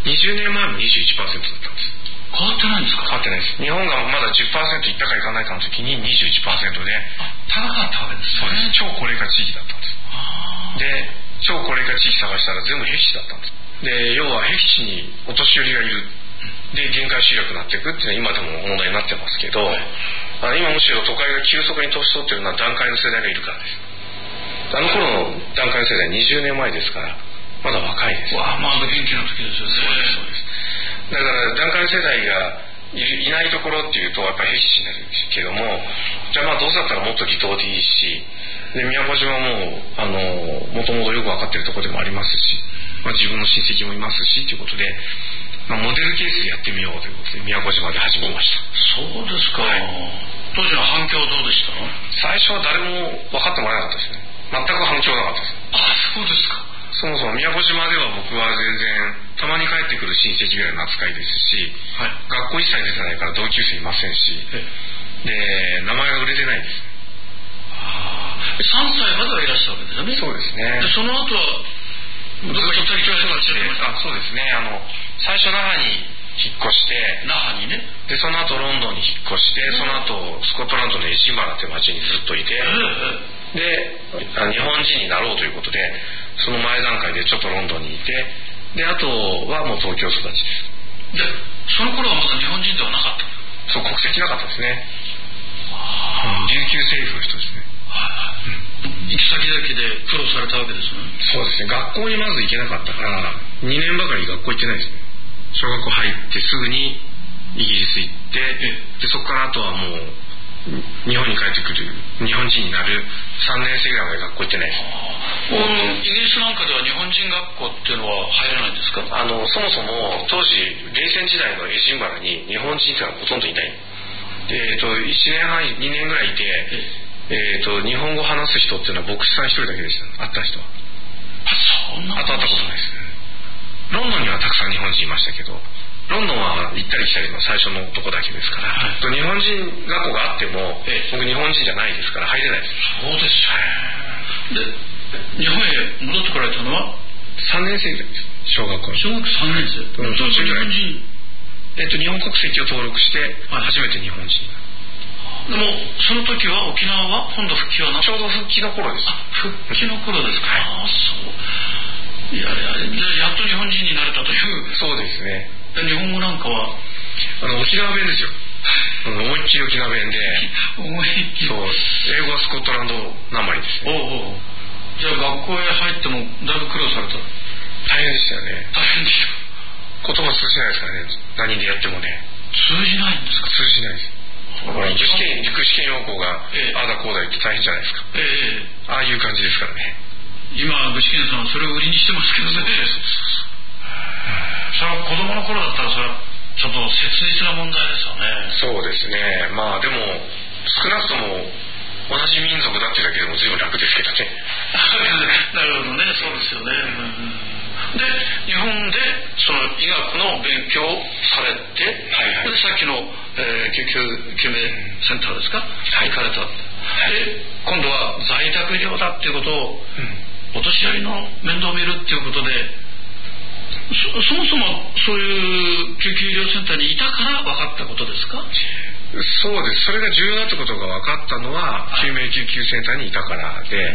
[SPEAKER 5] にじゅうねんまえも にじゅういちパーセント だったんです。
[SPEAKER 4] 変わってないんですか？
[SPEAKER 5] 変わってないです。日本がまだ じゅっパーセント いったかいかないかの時に にじゅういちパーセント で
[SPEAKER 4] 高かったわけですね。
[SPEAKER 5] そうです。超高齢化地域だったんです。で超高齢化地域探したら全部僻地だったんです。で要は僻地にお年寄りがいる、で限界集落になっていくっていうのは今でも問題になってますけど、はい、あ今むしろ都会が急速に年取ってるのは団塊の世代がいるからです。あの頃の団塊世代にじゅうねんまえですからまだ若いです。
[SPEAKER 4] わあ、まあ元気な時ですよね。
[SPEAKER 5] そうですそうです。だから団塊世代がい, いないところっていうとやっぱり僻地になるんですけども、じゃあまあどうせだったらもっと離島でいいし、で宮古島もあのもともとよく分かってるところでもありますし、まあ、自分の親戚もいますしということで、まあ、モデルケースでやってみようということで宮古島で始めました。
[SPEAKER 4] そうですか、はい、当時の反響どうでしたの？
[SPEAKER 5] 最初は誰も分かってもらえなかったですね。全く反響なかったです。
[SPEAKER 4] あ、そうですか。
[SPEAKER 5] そもそも宮古島では僕は全然たまに帰ってくる親戚ぐらいの扱いですし、はい、学校一切出てないから同級生いませんし、で名前が売れてないです。
[SPEAKER 4] あさんさいまではいらっしゃるわけですよね。
[SPEAKER 5] そうですね。
[SPEAKER 4] でその後は
[SPEAKER 5] ずっと行ったり来たりしてあそうですね。あの最初那覇に引っ越して
[SPEAKER 4] 那覇にね、
[SPEAKER 5] でその後ロンドンに引っ越して、その後スコットランドのエジンバラっていう町にずっといて、で日本人になろうということでその前段階でちょっとロンドンにいて、であとはもう東京育ちです。
[SPEAKER 4] でその頃はまだ日本人ではなかった？
[SPEAKER 5] そう、国籍なかったですね。うん、琉球政府の人ですね。
[SPEAKER 4] うん、行き先々で苦労されたわけですね。
[SPEAKER 5] そうですね。学校にまず行けなかったからにねんばかり学校行ってないですね。小学校入ってすぐにイギリス行って、でそこからあとはもう日本に帰ってくる日本人になるさんねん生ぐらいまで学校行ってないです。
[SPEAKER 4] イギリスなんかでは日本人学校っていうのは入らないんですか？
[SPEAKER 5] あのそもそも当時冷戦時代のエジンバラに日本人っていうのはほとんどいない。で、えっと、いちねんはんにねんぐらいいて、えっと、日本語を話す人っていうのは牧師さん一人だけでした。会った人は。
[SPEAKER 4] あ、そんな
[SPEAKER 5] あと会ったことないです。ロンドンにはたくさん日本人いましたけど、ロンドンは行ったり来たりの最初のとこだけですから、はい、日本人学校があっても、ええ、僕日本人じゃないですから入れないです。
[SPEAKER 4] そうですで日本へ戻ってこられたのは
[SPEAKER 5] さんねん生です小学校
[SPEAKER 4] 小学さんねん生、うん、そうそう日本人、
[SPEAKER 5] えっと、日本国籍を登録して初めて日本人、
[SPEAKER 4] でもその時は沖縄は本土復帰はな
[SPEAKER 5] ちょうど復帰の頃です。
[SPEAKER 4] 復帰の頃ですか、はい、ああそういやいやじゃあやっと日本人になれたという。
[SPEAKER 5] そうですね。
[SPEAKER 4] 日本語なんかは
[SPEAKER 5] あの沖縄弁ですよ思いっきり沖縄弁で
[SPEAKER 4] 思いっきり
[SPEAKER 5] そう英語はスコットランドなまりですね。
[SPEAKER 4] おうおうじゃあ学校へ入ってもだいぶ苦労された。
[SPEAKER 5] 大変でしたよね。
[SPEAKER 4] 大変でし
[SPEAKER 5] ょ。言葉通じないですからね。何でやってもね
[SPEAKER 4] 通じないんですか。
[SPEAKER 5] 通じないです。だから具志堅具志堅用高が、ええ、ああだこうだ言って大変じゃないですか、ええ、ああいう感じですからね。
[SPEAKER 4] 今具志堅さんはそれを売りにしてますけどね。それは子供の頃だったらそれはちょっと切実な問題ですよね。
[SPEAKER 5] そうですね。まあでも少なくとも同じ民族だっていうだけでも随分楽ですけどね
[SPEAKER 4] なるほどね。そうですよね、うん、で日本でその医学の勉強をされて、はいはい、でさっきの、えー、救急救命センターですか、はい、行かれた、はい、で今度は在宅医療だっていうことを、うん、お年寄りの面倒を見るっていうことで そ, そもそもそういう救急医療センターにいたから分かったことですか。
[SPEAKER 5] そうです。それが重要だってことが分かったのは、はい、救命救急センターにいたからで、うん、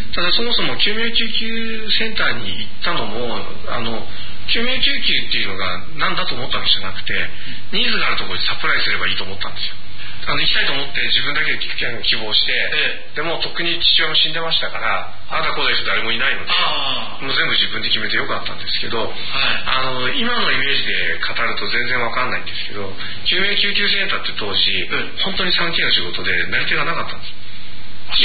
[SPEAKER 5] ただそもそも救命救急センターに行ったのもあの救命救急っていうのが何だと思ったわけじゃなくて、ニーズがあるところにサプライすればいいと思ったんですよ。あの行きたいと思って自分だけで聞く機会を希望して、ええ、でもとっくに父親も死んでましたからあだこうだ人誰もいないのでもう全部自分で決めてよかったんですけど、はい、あの今のイメージで語ると全然わかんないんですけど救命救急センターって当時、ええ、本当に産経の仕事でなり手がなかったんです。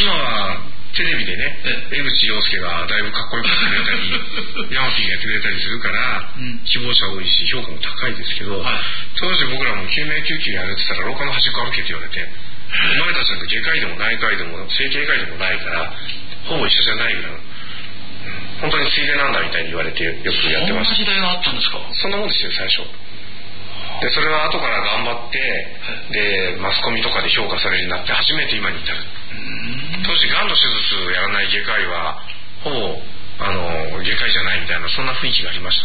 [SPEAKER 5] 今はテレビでね、江口洋介がだいぶかっこよくやってくれたりヤマピーがやってくれたりするから、うん、希望者多いし評価も高いですけど、はい、当時僕らも救命救急やるって言ったら廊下の端っこ歩けって言われてお前たちなんて外科医でも内科医でも整形外科医でもないからほぼ一緒じゃないぐらいの、うん、本当についでなんだみたいに言われてよくやってました。
[SPEAKER 4] そんな時代があったんですか。
[SPEAKER 5] そんなもんですよ最初で。それは後から頑張って、はい、でマスコミとかで評価されるようになって初めて今に至る。当時がんの手術をやらない外科医はほぼあの外科医じゃないみたいなそんな雰囲気がありました、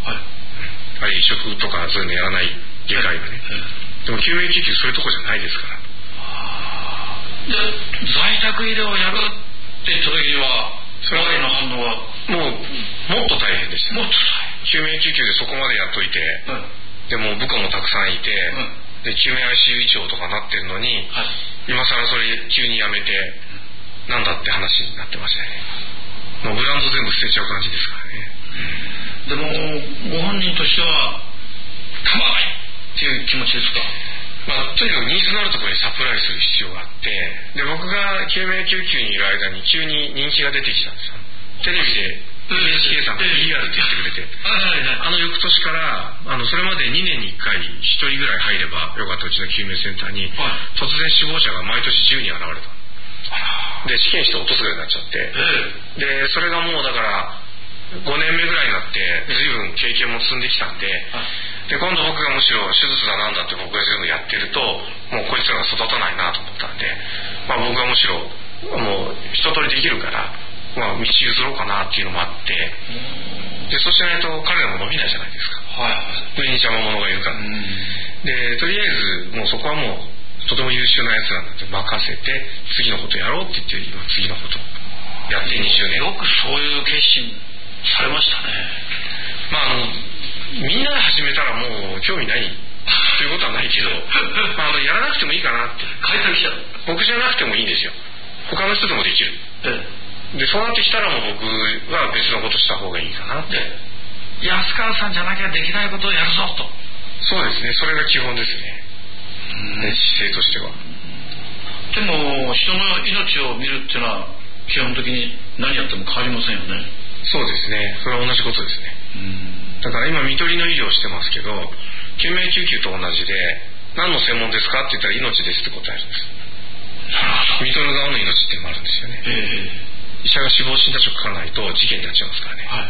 [SPEAKER 5] はい、あれ移植とかそういうのやらない外科医はね、はい、でも救命救急そういうとこじゃないですから。
[SPEAKER 4] で在宅医療をやるって言った時にはそれの反応は
[SPEAKER 5] もうもっと大変でした。
[SPEAKER 4] もっと
[SPEAKER 5] 救命救急でそこまでやっといて、はい、でも部下もたくさんいて、はい、で救命 アイシーユー 医長とかなってるのに、はい、今更それ急にやめてなんだって話になってましたね。もうブランド全部捨てちゃう感じですから
[SPEAKER 4] ね。でもご本人としては構わないっていう気持ちですか。
[SPEAKER 5] まあ、とにかくニーズのあるところにサプライする必要があってで僕が救命救急にいる間に急に人気が出てきたんですよ。テレビで エヌエイチケー さんが ピーアール って言ってくれて、あの翌年からあのそれまでにねんにいっかいひとりぐらい入ればよかったうちの救命センターに、はい、突然死亡者が毎年じゅうにん現れた。で試験して落とすぐらいになっちゃって、えー、でそれがもうだからごねんめぐらいになって随分経験も積んできたんで、で今度僕がむしろ手術だなんだって僕が全部やってるともうこいつらが育たないなと思ったんで、まあ、僕がむしろもう一通りできるから、まあ、道譲ろうかなっていうのもあって、でそうしないと彼らも伸びないじゃないですか、はい、上に邪魔者がいるから。でとりあえずもうそこはもうとても優秀なやつらなんで任せて次のことやろうって言って今次のことやってにじゅうねん。
[SPEAKER 4] よくそういう決心されましたね。
[SPEAKER 5] まああのみんなで始めたらもう興味ないということはないけどまあ、あのやらなくてもいいかなって
[SPEAKER 4] 開拓者
[SPEAKER 5] 僕じゃなくてもいいんですよ。他の人でもできる、ええ、でそうなってきたらもう僕は別のことした方がいいかなって。
[SPEAKER 4] 安川さんじゃなきゃできないことをやるぞと。
[SPEAKER 5] そうですね。それが基本ですね。姿勢としては。
[SPEAKER 4] でも人の命を見るっていうのは基本的に何やっても変わりませんよね。
[SPEAKER 5] そうですね。それは同じことですね。うんだから今看取りの医療してますけど救命救急と同じで何の専門ですかって言ったら命ですって答えるんです。看取る側の命っていうのもあるんですよね、えー、医者が死亡診断書書かないと事件になっちゃいますからね、はい、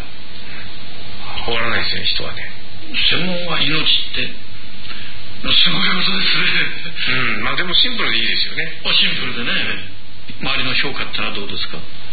[SPEAKER 5] 終わらないですね人はね。
[SPEAKER 4] 専門は命ってすごいことですね
[SPEAKER 5] うんまあでもシンプルでいいですよね。
[SPEAKER 4] シンプルでね。周りの評価ってのはどうですか。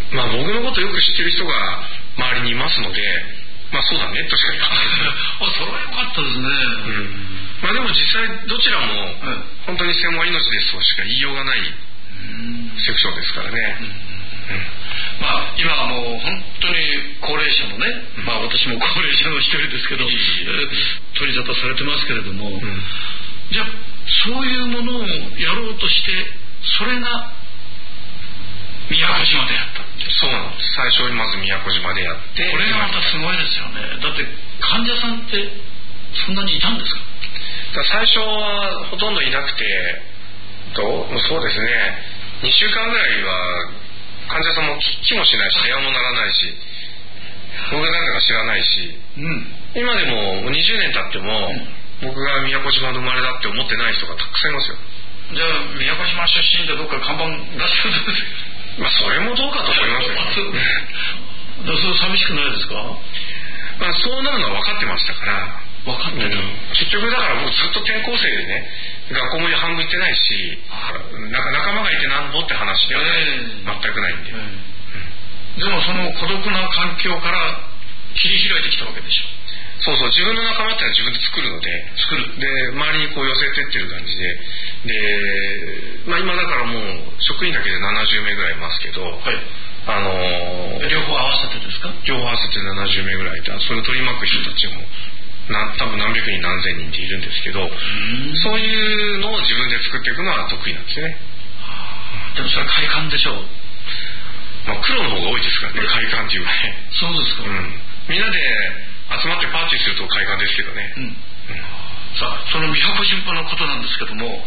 [SPEAKER 5] まあ僕のことよく知ってる人が周りにいますので、まあそうだねとしか言わない
[SPEAKER 4] あ、それはよかったですね。
[SPEAKER 5] うん。まあでも実際どちらも本当に戦は命ですとしか言いようがないセクションですからね。うんうん、
[SPEAKER 4] まあ今はもう本当に高齢者のね、うん、まあ私も高齢者の一人ですけど、うん、取り沙汰されてますけれども、うん、じゃあそういうものをやろうとしてそれが宮古島でやった。
[SPEAKER 5] そうなんです。最初にまず宮古島でやって、
[SPEAKER 4] これがまたすごいですよね。だって患者さんってそんなにいたんですか？
[SPEAKER 5] 最初はほとんどいなくて、どうそうですね、にしゅうかんぐらいは患者さんも気もしないし電話もならないし僕が誰だか知らないし、うん、今でもにじゅうねん経っても、うん、僕が宮古島の生まれだって思ってない人がたくさんいますよ。
[SPEAKER 4] じゃあ宮古島出身でどっか看板出してるんですか？
[SPEAKER 5] まあそれもどうかと思いますよ
[SPEAKER 4] だそれ寂しくないですか？
[SPEAKER 5] まあそうなるのは分かってましたから
[SPEAKER 4] 分かってた、うん、
[SPEAKER 5] 結局だからもうずっと転校生でね学校も半分行ってないしなんか仲間がいてなんぼって話では全くないんで、えー
[SPEAKER 4] うん、でもその孤独な環境から切り開いてきたわけでしょ。
[SPEAKER 5] そうそう、自分の仲間ってのは自分で作るので
[SPEAKER 4] 作る
[SPEAKER 5] で周りにこう寄せてってる感じでで、まあ、今だからもう職員だけでななじゅうめいぐらいいますけど、はい、あのー、
[SPEAKER 4] 両方合わせてですか？
[SPEAKER 5] 両方合わせてななじゅうめいぐらいいた。それを取り巻く人たちもな多分何百人何千人っているんですけど、そういうのを自分で作っていくのは得意なんですね。
[SPEAKER 4] でもそれは快感でしょう。
[SPEAKER 5] まあ、黒の方が多いですからね、快感っていうね。
[SPEAKER 4] そうですか、うん、
[SPEAKER 5] みんなで集まってパーティーすると快感ですけどね、うんうん、
[SPEAKER 4] さあその宮古島のことなんですけども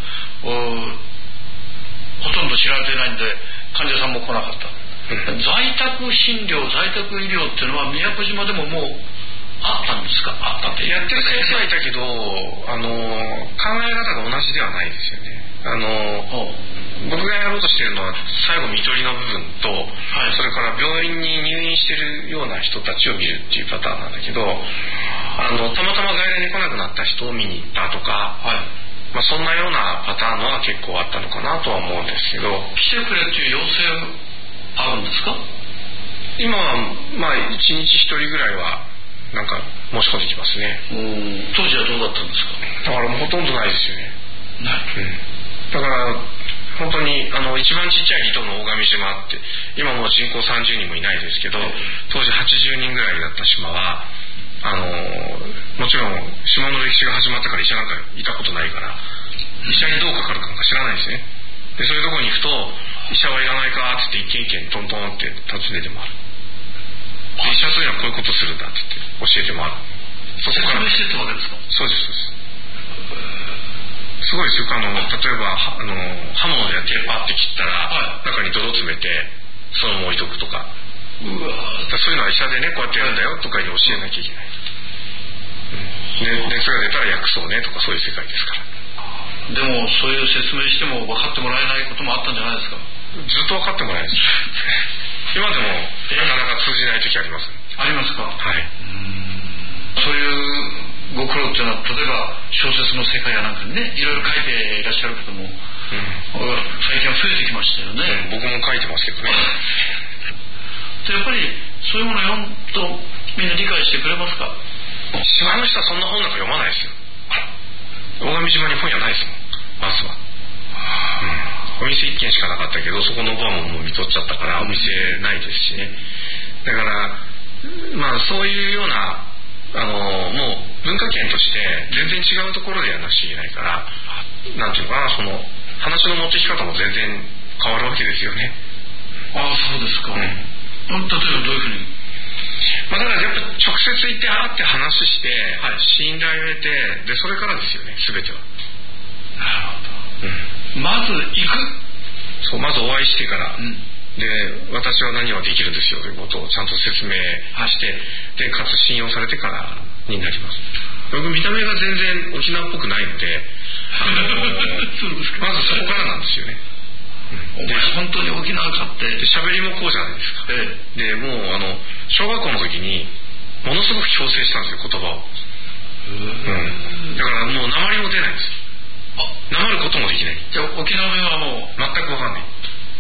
[SPEAKER 4] ほとんど知られてないんで患者さんも来なかった、うん、在宅診療在宅医療っていうのは宮古島でももうあったんですか？あったって
[SPEAKER 5] やってる先生はいたけどあの考え方が同じではないですよね。あの僕がやろうとしているのは最後看取りの部分と、はい、それから病院に入院してるような人たちを見るっていうパターンなんだけどあのたまたま外来に来なくなった人を見に行ったとか、はいまあ、そんなようなパターンのは結構あったのかなとは思うんですけど
[SPEAKER 4] 来てくれっていう要請あるんですか？
[SPEAKER 5] 今はまあいちにちひとりぐらいはなんか申し込んできますね。
[SPEAKER 4] うん当時はどうだったんですか？
[SPEAKER 5] だからもうほとんどないですよね。
[SPEAKER 4] ない、
[SPEAKER 5] うん、だから本当にあの一番ちっちゃい離島の大神島って今もう人口さんじゅうにんもいないですけど当時はちじゅうにんぐらいだった島はあのもちろん島の歴史が始まったから医者なんかいたことないから医者にどうかかるかなんか知らないですね。でそういうところに行くと医者はいらないかって言って一軒一軒トントンって訪ねてもらう。医者というのはこういうことするんだって言って教えてもらう。
[SPEAKER 4] そこから説明してたわけですか？
[SPEAKER 5] そうですそうですすごいですよ。あの例えばあの刃物で手パッて切ったら、はい、中に泥詰めてそのまま置いとくとか、うわそういうのは医者でねこうやってやるんだよとかに教えなきゃいけない、うん、で熱が出たら薬草ねとかそういう世界ですから。
[SPEAKER 4] でもそういう説明しても分かってもらえないこともあったんじゃないですか？
[SPEAKER 5] ずっと分かってもらえないです今でもなかなか通じない時あります。
[SPEAKER 4] ありますか？
[SPEAKER 5] はい。
[SPEAKER 4] うーんそういうご苦労っていうのは例えば小説の世界やなんかにねいろいろ書いていらっしゃるけども、うん、最近は増えてきましたよね、
[SPEAKER 5] うん、僕も書いてますけどね
[SPEAKER 4] でやっぱりそういうものを読むとみんな理解してくれますか？
[SPEAKER 5] 島の人はそんな本なんか読まないですよ。大神島に本屋ないですもんまずは、うん、お店いっけんしかなかったけどそこのバーももう見とっちゃったからお店ないですしね。だからまあそういうようなあのもう文化圏として全然違うところでやらなくちゃいけないからなんていうのかなその話の持ってき方も全然変わるわけですよね。
[SPEAKER 4] ああそうですか、うん、例えばどういうふうに、
[SPEAKER 5] まあ、だからやっぱ直接行って会って話して、はい、信頼を得てでそれからですよね全ては。
[SPEAKER 4] なるほど、うん、まず行く
[SPEAKER 5] そうまずお会いしてから、うんで私は何をできるんですよということをちゃんと説明してでかつ信用されてからになります。僕見た目が全然沖縄っぽくないのであのそうですかまずそこからなんですよね、
[SPEAKER 4] うん、で本当に沖縄かって
[SPEAKER 5] で喋りもこうじゃないですか、ええ、でもうあの小学校の時にものすごく矯正したんですよ言葉を、うん、だからもう訛りも出ないんです。あ訛ることもできない。
[SPEAKER 4] じゃあ沖縄弁はもう
[SPEAKER 5] 全く分かんない。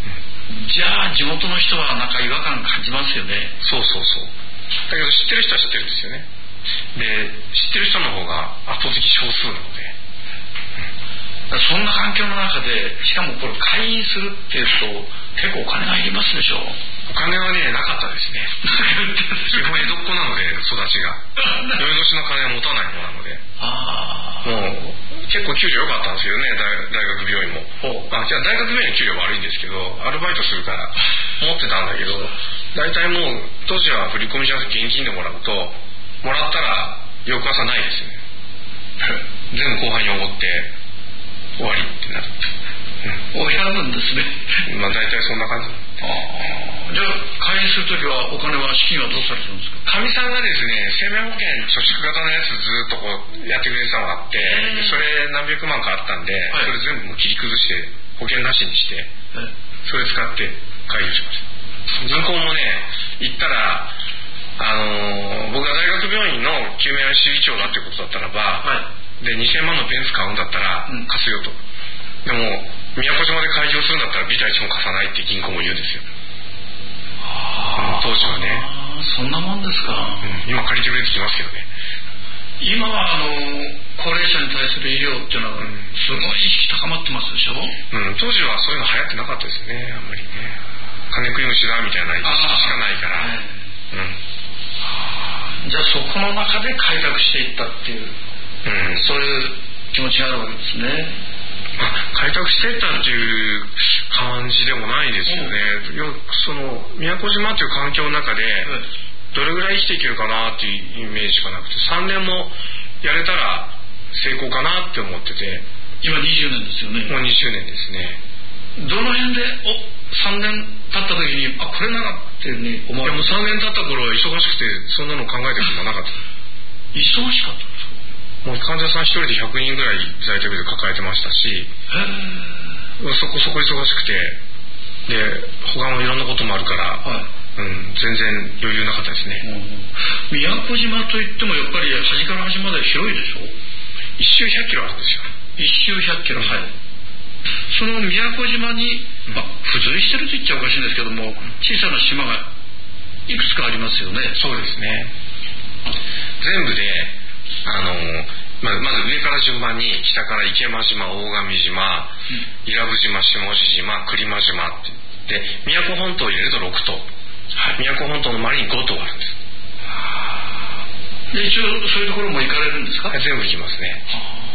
[SPEAKER 4] じゃあ地元の人はなんか違和感感じますよね。
[SPEAKER 5] そうそうそう。だけど知ってる人は知ってるんですよね。で知ってる人の方が圧倒的少数なので、
[SPEAKER 4] うん、そんな環境の中でしかもこれ会員するっていうと結構お金がいりますでしょ。
[SPEAKER 5] お金はねなかったですね。基本江戸っ子なので育ちが宵年の金は持たない方なので、あもう結構給料良かったんですよね。 大, 大学病院もあじゃあ大学病院の給料悪いんですけどアルバイトするから持ってたんだけど、大体もう当時は振り込みじゃなくて現金でもらうともらったら翌朝ないですよね。全部後輩におごって終わりってなる。
[SPEAKER 4] うん、おやるんですね。
[SPEAKER 5] まあ大体そんな感じ。
[SPEAKER 4] あじゃあ会員するときはお金は資金はどうされてるんですか。
[SPEAKER 5] かみさんがですね生命保険貯蓄型のやつずっとこうやってくれてたのがあって、それ何百万かあったんで、はい、それ全部もう切り崩して保険なしにして、はい、それ使って開業しました。銀行もね行ったらあのー、僕が大学病院の救命 アイシーユー 医長だっていうことだったらば、はい、でにせんまんのベンツ買うんだったら貸すよと、うん、でも宮古島で開業するんだったらビタ一本貸さないって銀行も言うんですよ。あ、うん、当時はね。
[SPEAKER 4] そんなもんですか、
[SPEAKER 5] うん、今借りてくれてきますけどね。
[SPEAKER 4] 今はあの高齢者に対する医療っていうのはすごい意識高まってますでしょ、うん、
[SPEAKER 5] 当時はそういうの流行ってなかったですよね。あんまりね金食い虫だみたいな意識しかないから、ね、
[SPEAKER 4] うん、じゃあそこの中で開拓していったっていう、うん、そういう気持ちがあるわけですね。
[SPEAKER 5] 開拓していったっていう感じでもないですよね、うん、その宮古島という環境の中でどれぐらい生きていけるかなっていうイメージしかなくて、さんねんもやれたら成功かなって思ってて。
[SPEAKER 4] 今にじゅうねんですよね。
[SPEAKER 5] もうにじゅうねんですね。
[SPEAKER 4] どの辺でおさんねん経った時にあこれならっていうふうに思われる。
[SPEAKER 5] もうさんねん経った頃は忙しくてそんなの考えてる暇なかった。
[SPEAKER 4] 忙しかったんですか。
[SPEAKER 5] もう患者さん一人でひゃくにんぐらい在宅で抱えてましたし、そこそこ忙しくて、で他のいろんなこともあるから、はい、うん、全然余裕なかったですね。
[SPEAKER 4] 宮古島といってもやっぱり端から端まで広いでしょ。
[SPEAKER 5] 一周ひゃっキロあるんですよ。
[SPEAKER 4] 一周ひゃっキロ、うん、はい。その宮古島に、まあ、付随してると言っちゃおかしいんですけども、小さな島がいくつかありますよね。
[SPEAKER 5] そうですね。全部であのまず、まず上から順番に北から池間島、大神島、伊良部島、下地島、栗間島ってで宮古本島を入れるとろく島、はい、宮古本島の周りにご島あるんです。
[SPEAKER 4] で一応そういうところも行かれるんですか。
[SPEAKER 5] 全部行きますね。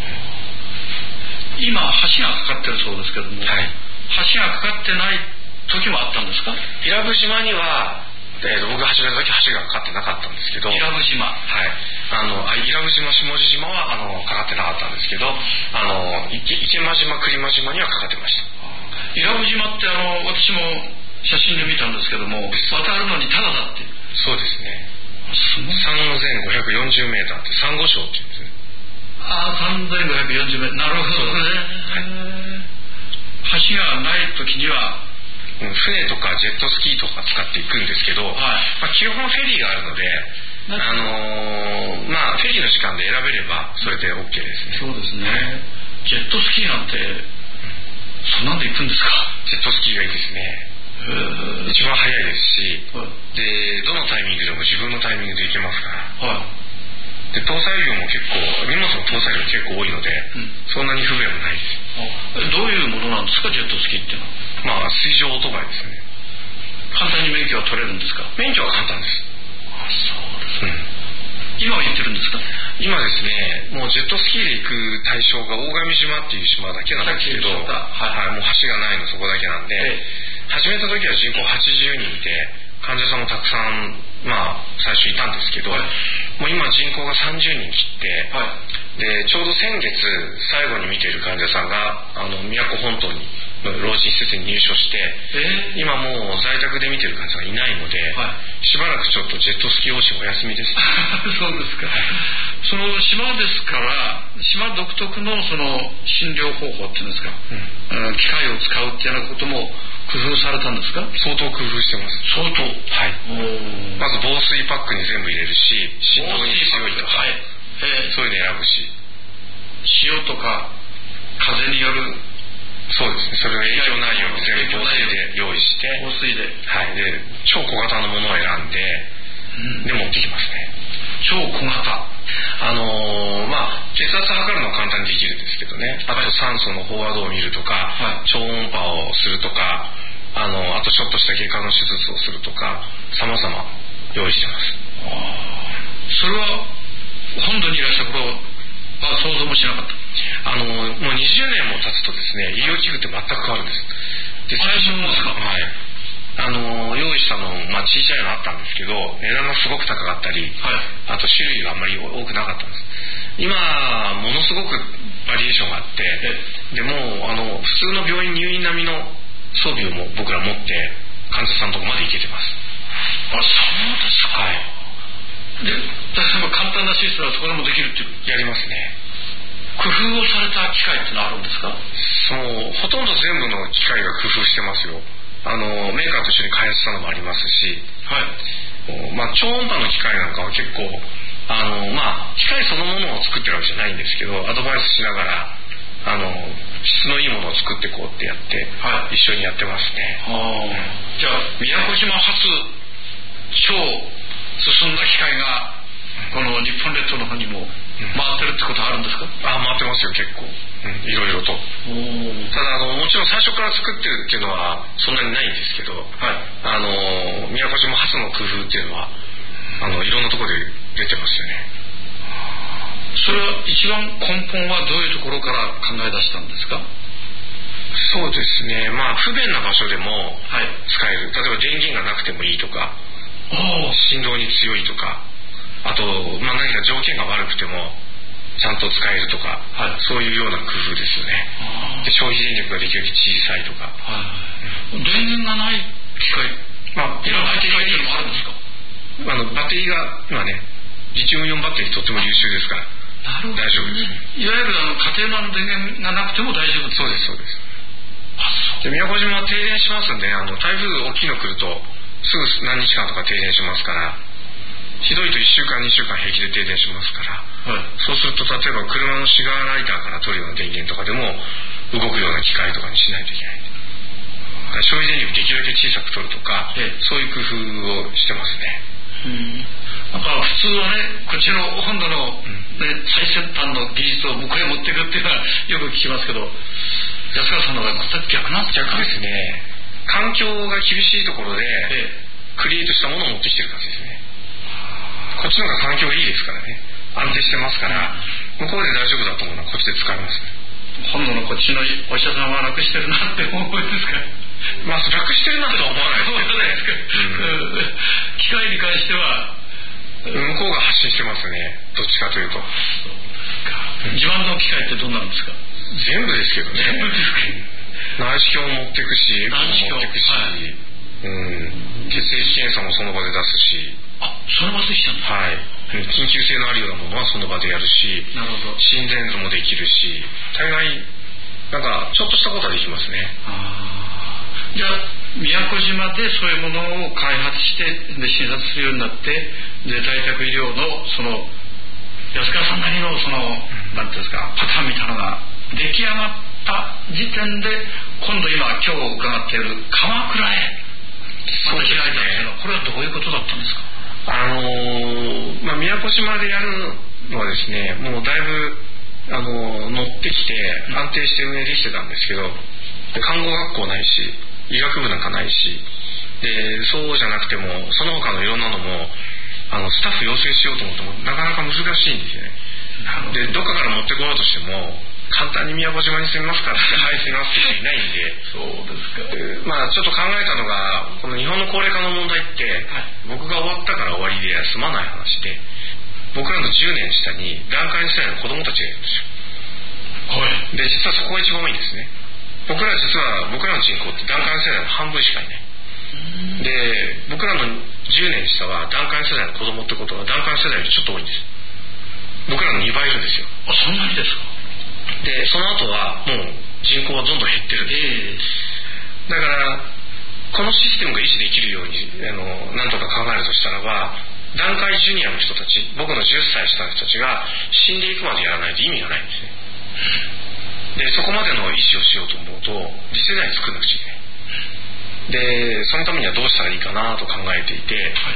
[SPEAKER 4] 今橋がかかってるそうですけども、はい、橋がかかってない時もあったんですか。
[SPEAKER 5] 伊良部島にはえー、と僕が始めた時橋がかかってなかったんですけど、
[SPEAKER 4] 伊良部島、
[SPEAKER 5] はい、あの伊良部島、下地島はあのかかってなかったんですけど、あの池間島、栗間島にはかかってました。
[SPEAKER 4] 伊良部島ってあの私も写真で見たんですけども、渡るのにタダだって。
[SPEAKER 5] そうですね。さんぜんごひゃくよんじゅうメーターってサンゴ礁っていうんですね。
[SPEAKER 4] ああ、さんぜんごひゃくよんじゅうメーター、なるほどね、はい、橋がない時には
[SPEAKER 5] 船とかジェットスキーとか使っていくんですけど、はい、まあ、基本フェリーがあるので、あのー、まあフェリーの時間で選べればそれで OK ですね。
[SPEAKER 4] そうですね、はい、ジェットスキーなんて、うん、そんなんで行くんですか。
[SPEAKER 5] ジェットスキーがいいですね。一番早いですし、はい、でどのタイミングでも自分のタイミングで行けますから、はい、で搭載量も結構荷物の搭載量結構多いので、うん、そんなに不便もないです。
[SPEAKER 4] どういうものなんですかジェットスキーっていうのは。
[SPEAKER 5] まあ水上オートバイですね。
[SPEAKER 4] 簡単に免許は取れるんですか。
[SPEAKER 5] 免許は簡単です。
[SPEAKER 4] あ、そうですね、うん、今は行ってるんですか。
[SPEAKER 5] 今ですね、もうジェットスキーで行く対象が大神島っていう島だけなんですけど、はいはい、もう橋がないのそこだけなんで、ええ、始めた時は人口はちじゅうにんいて患者さんもたくさんまあ最初いたんですけど、はい、もう今人口がさんじゅうにん切って、はい、でちょうど先月最後に見ている患者さんがあの宮古本島に老人施設に入所して、えー、今もう在宅で見てる患者がいないので、はい、しばらくちょっとジェットスキー往診お休みです。
[SPEAKER 4] そうですか、はい、その島ですから島独特のその診療方法っていうんですか、うん、機械を使うっていうようなことも工夫されたんですか。
[SPEAKER 5] 相当工夫してます。
[SPEAKER 4] 相当、はい、
[SPEAKER 5] まず防水パックに全部入れるし振動に強いとか、はい、えー、そういうの選ぶし、
[SPEAKER 4] 潮とか風による
[SPEAKER 5] そうですね。それの影響ないように全部防水で用意して、
[SPEAKER 4] 防水で、
[SPEAKER 5] はい、で超小型のものを選んで、うん、で持ってきますね。
[SPEAKER 4] 超小型。
[SPEAKER 5] あのー、まあ血圧測るのは簡単にできるんですけどね。あと酸素の飽和度を見るとか、はい、超音波をするとか、あのあとちょっとした外科の手術をするとか、様々用意してます。
[SPEAKER 4] それは本土にいらっしゃる頃は想像もしなかった。
[SPEAKER 5] あのもうにじゅうねんも経つとですね、医療器具って全く変わるんです。で最初のですか、はい、あの用意したの、まあ、小さいのあったんですけど、値段がすごく高かったり、はい、あと種類があんまり多くなかったんです。今ものすごくバリエーションがあって、でもあの普通の病院入院並みの装備をも僕ら持って患者さんのとこまで行けてます。
[SPEAKER 4] あ、そうですか。
[SPEAKER 5] はい。
[SPEAKER 4] で、例えば簡単な手術はそこでもできるっていう。
[SPEAKER 5] やりますね。
[SPEAKER 4] 工夫をされた機械ってのはあるんですか？
[SPEAKER 5] そう、ほとんど全部の機械が工夫してますよ。あのメーカーと一緒に開発したのもありますし、はい。まあ超音波の機械なんかは結構あのまあ機械そのものを作ってるわけじゃないんですけど、アドバイスしながらあの質のいいものを作ってこうってやって、はい、一緒にやってますね。
[SPEAKER 4] あ、じゃあ宮古島初超進んだ機械がこの日本列島の方にも回ってるってことはあるんですか？
[SPEAKER 5] あ、回ってますよ、結構、うん、いろいろと。ただあのもちろん最初から作ってるっていうのはそんなにないんですけど、はい、あの宮古島初の工夫っていうのはあのいろんなところで出てますよね。
[SPEAKER 4] それは一番根本はどういうところから考え出したんですか？
[SPEAKER 5] そうですね、まあ不便な場所でも使える、はい、例えば電源がなくてもいいとか、振動に強いとか、あと、まあ、何か条件が悪くてもちゃんと使えるとか、はい、そういうような工夫ですよね。で消費電力ができるだけ小さいとか、は
[SPEAKER 4] い、うん、電源がない機械、まあ、いろんな機械っていうのもあるんですか？
[SPEAKER 5] あのバッテリーが今ねリチウムイオンバッテリーとっても優秀ですから、なるほど、大丈夫です。
[SPEAKER 4] いわゆるあの家庭の電源がなくても大丈夫です。
[SPEAKER 5] そうですそうです。あ、そうで宮古島は停電しますんで、あの台風大きいの来るとすぐ何日間とか停電しますから、ひどいといっしゅうかんにしゅうかん平気で停電しますから、はい、そうすると例えば車のシガーライターから取るような電源とかでも動くような機械とかにしないといけない。消費電力できるだけ小さく取るとか、ええ、そういう工夫をしてますね。
[SPEAKER 4] うん、なんか普通はね、こっちの本土の、ね、うん、最先端の技術を向こうへ持っていくっていうのはよく聞きますけど、安川さんの場合は全く逆なんですか？
[SPEAKER 5] 逆ですね。環境が厳しいところで、ええ、クリエイトしたものを持ってきてる感じですね。こっちの方が環境がいいですからね、安定してますから、向こうで大丈夫だと思うのはこっちで使いますね。
[SPEAKER 4] 本土のこっちのお医者さんは楽してるなって思うんですか？
[SPEAKER 5] まあ楽してるなとは思わないですけど、
[SPEAKER 4] うん、機械に関しては
[SPEAKER 5] 向こうが発信してますね、どっちかというと。
[SPEAKER 4] 自慢の機械ってどんなんですか？
[SPEAKER 5] 全部ですけどね。全部ですか？内視鏡も持ってくし、エコーも持ってくし、はい、うん、血液検査もその場で出すし。
[SPEAKER 4] あ、その場でしちゃうんですか？
[SPEAKER 5] はい。緊急性のあるようなものはその場でやるし、なるほど、心電図もできるし、大概なんかちょっとしたことはできますね。
[SPEAKER 4] あ、じゃあ宮古島でそういうものを開発してで診察するようになって、で在宅医療のその安川さんなりのその、うん、なんていうんですか、パターンみたいなのが出来上がった時点で、今度今今日伺っている鎌倉へまた開いたんですけど、これはどういうことだったんですか？
[SPEAKER 5] あのーまあ、宮古島でやるのはですね、もうだいぶ、あのー、乗ってきて安定して運営できてたんですけど、看護学校ないし医学部なんかないし、でそうじゃなくてもその他のいろんなのもあのスタッフ養成しようと思ってもなかなか難しいんですよね。でどっかから持ってこようとしても簡単に宮古島に住みますからってはい住みますって人いないんで
[SPEAKER 4] そうですか。
[SPEAKER 5] まあちょっと考えたのが、この日本の高齢化の問題って、はい、僕が終わったから終わりで済まない話で、僕らのじゅうねん下に団塊世代の子供たちがいるんですよ。はい。で実はそこが一番多いんですね。僕ら実は僕らの人口って団塊世代の半分しかいない。で僕らのじゅうねん下は団塊世代の子供ってことは団塊世代よりちょっと多いんです。僕らのにばいいるんですよ。
[SPEAKER 4] あ、そんなにですか？
[SPEAKER 5] でその後はもう人口はどんどん減ってるんです。だからこのシステムが維持できるようにあのなんとか考えるとしたらば、団塊ジュニアの人たち、僕のじゅっさい下の人たちが死んでいくまでやらないと意味がないんですね。 でそこまでの意思をしようと思うと次世代に作んなくちゃいけない。でそのためにはどうしたらいいかなと考えていて、はい、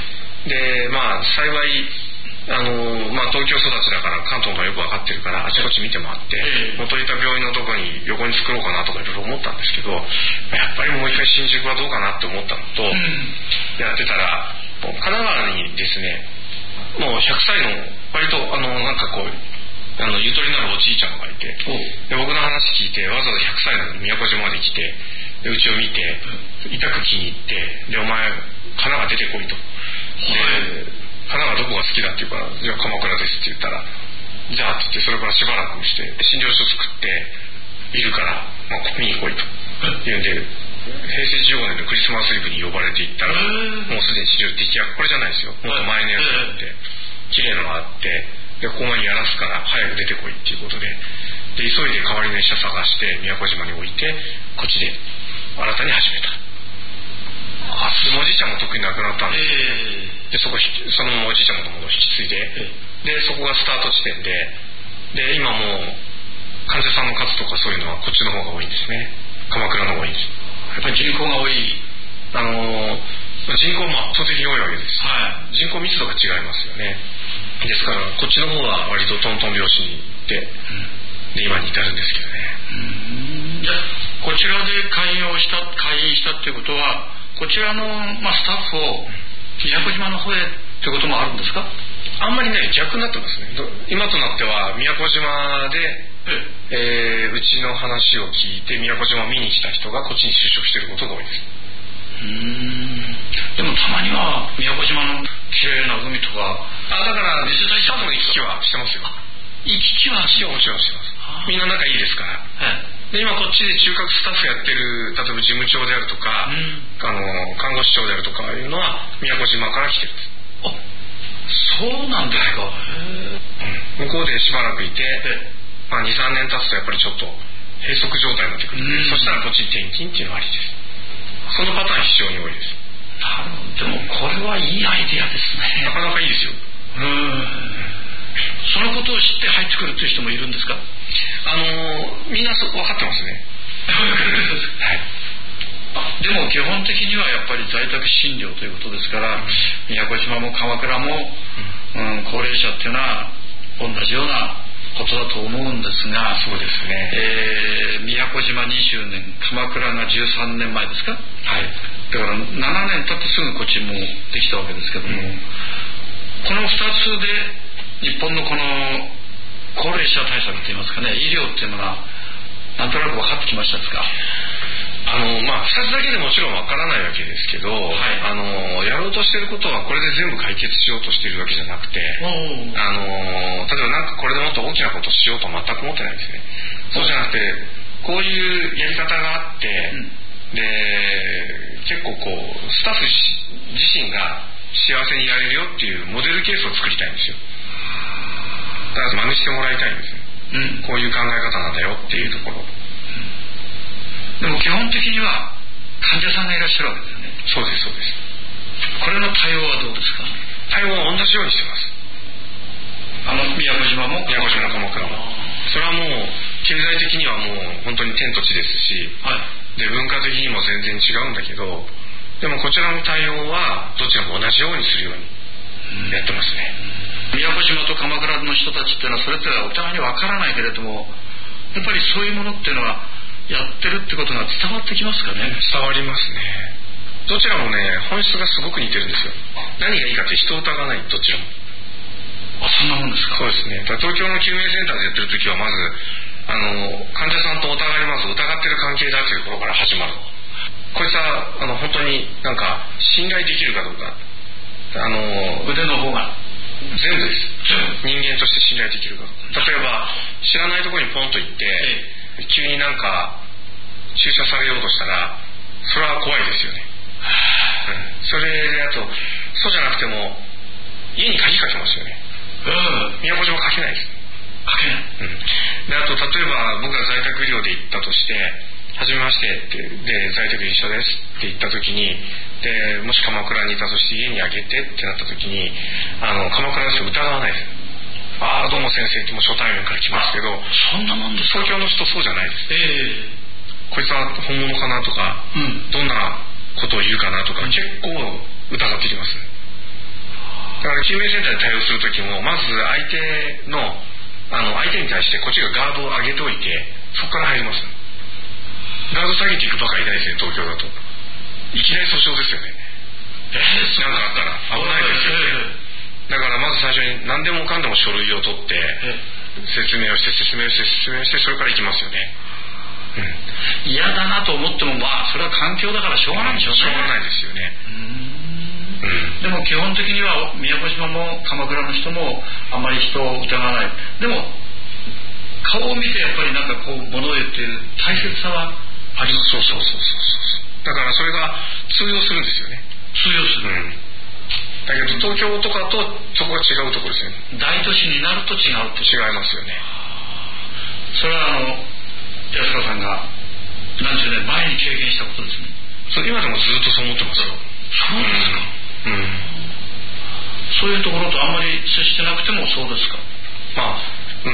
[SPEAKER 5] でまあ幸いあの、まあ、東京育ちだから関東がよく分かってるからあちこち見て回って、えー、元いた病院のとこに横に作ろうかなとかいろいろ思ったんですけど、やっぱりもう一回新宿はどうかなって思ったのと、うん、やってたら神奈川にですねもうひゃくさいの割とあのなんかこうあのゆとりのあるおじいちゃんがいて、で僕の話聞いてわざわざひゃくさいなのに宮古島まで来てでうちを見て痛く気に入ってでお前神奈川出てこいと。で神奈川どこが好きだって言うからじゃあ鎌倉ですって言ったらじゃあって言ってそれからしばらくして診療所作っているから、まあ、見に来いと言うんでへいせいじゅうごねんのクリスマスイブに呼ばれていったらもうすでに治療できやこれじゃないですよもっと前のやつがあって綺麗なのがあってでここまでやらすから早く出てこいっていうことでで急いで代わりの医者探して宮古島に置いてこっちで新たに始めた。あでおじいちゃんもとっくに亡くなったんですけど、えー、でそこそのままおじいちゃんのものを引き継いで、えー、でそこがスタート地点でで今もう患者さんの数とかそういうのはこっちの方が多いんですね。鎌倉の方が多いんです。
[SPEAKER 3] やっぱり人口が多い。
[SPEAKER 5] あのー、人口も圧倒的に多いわけです、はい、人口密度が違いますよね。ですからこっちの方は割とトントン拍子に行って、うん、で今に至るんですけどね。
[SPEAKER 3] うんじゃあこちらで開院をした開院したっていうことはこちらの、まあ、スタッフを宮古島の方へってこともあるんですか？
[SPEAKER 5] あんまりね逆になってますね。今となっては宮古島で、ええー、うちの話を聞いて宮古島を見に来た人がこっちに就職していることが多いです。
[SPEAKER 3] うーんでもたまには宮古島の綺麗な海とか
[SPEAKER 5] あだから見せたい人も行き来はしてますよ。
[SPEAKER 3] 行き来は
[SPEAKER 5] してもちろんしてます。みんな仲いいですから、はい、で今こっちで中核スタッフやってる例えば事務長であるとか、うん、あの看護師長であるとかいうのは宮古島から来てるんです。
[SPEAKER 3] あそうなんですか、
[SPEAKER 5] うん、向こうでしばらくいて、まあ、にさんねん経つとやっぱりちょっと閉塞状態になってくるので、うん、そしたらこっちに転勤っていうのはありです。そのパターン非常に多いです。
[SPEAKER 3] なるほど。でもこれはいいアイデアですね。
[SPEAKER 5] なかなかいいですよ。
[SPEAKER 3] うんそのことを知って入ってくるという人もいるんですか？
[SPEAKER 5] あのー、みんなそこ分かってますね
[SPEAKER 3] はい、でも基本的にはやっぱり在宅診療ということですから、うん、宮古島も鎌倉も、うんうん、高齢者っていうのは同じようなことだと思うんですが
[SPEAKER 5] そうですね、
[SPEAKER 3] えー、宮古島にじゅうねん鎌倉がじゅうさんねんまえですか？はいだからななねん経ってすぐこっちもできたわけですけども、うん、このふたつで日本のこの高齢者対策といいますかね医療っていうのがなんとなく分かってきましたですか？
[SPEAKER 5] あのまあふたつだけでもちろん分からないわけですけど、はい、あのやろうとしてることはこれで全部解決しようとしているわけじゃなくてあの例えばなんかこれでもっと大きなことをしようとは全く思ってないですね。そうじゃなくてこういうやり方があって、うん、で結構こうスタッフ自身が幸せにいられるよっていうモデルケースを作りたいんですよ。だから真似してもらいたいんですね、うん、こういう考え方なんだよっていうところ、うん、
[SPEAKER 3] でも基本的には患者さんがいらっしゃるわけですよね。
[SPEAKER 5] そうですそうです。
[SPEAKER 3] これの対応はどうですか？
[SPEAKER 5] 対応は同じようにしてます。
[SPEAKER 3] あの宮古島も
[SPEAKER 5] 宮古島鎌倉もそれはもう経済的にはもう本当に天と地ですし、はい、で文化的にも全然違うんだけどでもこちらの対応はどちらも同じようにするようにやってますね、
[SPEAKER 3] うん、宮古島と鎌倉の人たちっていうのはそれぞれお互いにわからないけれどもやっぱりそういうものっていうのはやってるってことが伝わってきますかね？
[SPEAKER 5] 伝わりますね。どちらもね本質がすごく似てるんですよ。何がいいかって人を疑わないどちらも。
[SPEAKER 3] あそんなもんですか？
[SPEAKER 5] そうですね。東京の救命センターでやってる時はまずあの患者さんとお互いにまず疑ってる関係だというところから始まる。こいつはあの本当になんか信頼できるかどうかあの
[SPEAKER 3] 腕の方が
[SPEAKER 5] 全部です。人間として信頼できるか。例えば知らないところにポンと行って、ええ、急になんか注射されようとしたらそれは怖いですよね、うん、それであとそうじゃなくても家に鍵かけますよね、うん、宮古島かけないです。
[SPEAKER 3] かけない、
[SPEAKER 5] うん、であと例えば僕が在宅医療で行ったとしてはじめましてってで在宅医一緒ですって言った時にでもし鎌倉にいたとして家にあげてってなった時にあの鎌倉の人疑わないです。 ああどうも先生ってもう初対面から来ますけど、
[SPEAKER 4] そんなもんですか。
[SPEAKER 5] 東京の人そうじゃないです。
[SPEAKER 4] え
[SPEAKER 5] ー、こいつは本物かなとか、うん、どんなことを言うかなとか、うん、結構疑ってきます。だから救命センターで対応するときも、まず相手のあの相手に対してこっちがガードを上げておいて、そこから入ります。ガード下げていくばかりいないですね、東京だと。いきなり訴訟ですよね。
[SPEAKER 4] えー、
[SPEAKER 5] なんかあったら危ないですよね。だからまず最初に何でもかんでも書類を取って説明をして説明をして説明をしてそれから行きますよね。
[SPEAKER 4] うん、嫌だなと思っても、まあそれは環境だからしょうがないでしょうね。
[SPEAKER 5] しょうがないですよね。
[SPEAKER 4] うーん、うん、でも基本的には宮古島も鎌倉の人もあまり人を疑わない。でも顔を見てやっぱりなんかこう物を言っている大切さはあります。
[SPEAKER 5] そうそうそうそう。だからそれが通用するんですよね。
[SPEAKER 4] 通用する。うん、
[SPEAKER 5] だけど東京とかとそこが違うところですよね。
[SPEAKER 4] 大都市になると違うって
[SPEAKER 5] 違いますよね。
[SPEAKER 4] それはあの安川さんが何十年前に経験したことですね。
[SPEAKER 5] それ今でもずっとそう思ってますよ。
[SPEAKER 4] そうですか。うん、うん、そういうところとあんまり接してなくてもそうですか。
[SPEAKER 5] まあ、うん、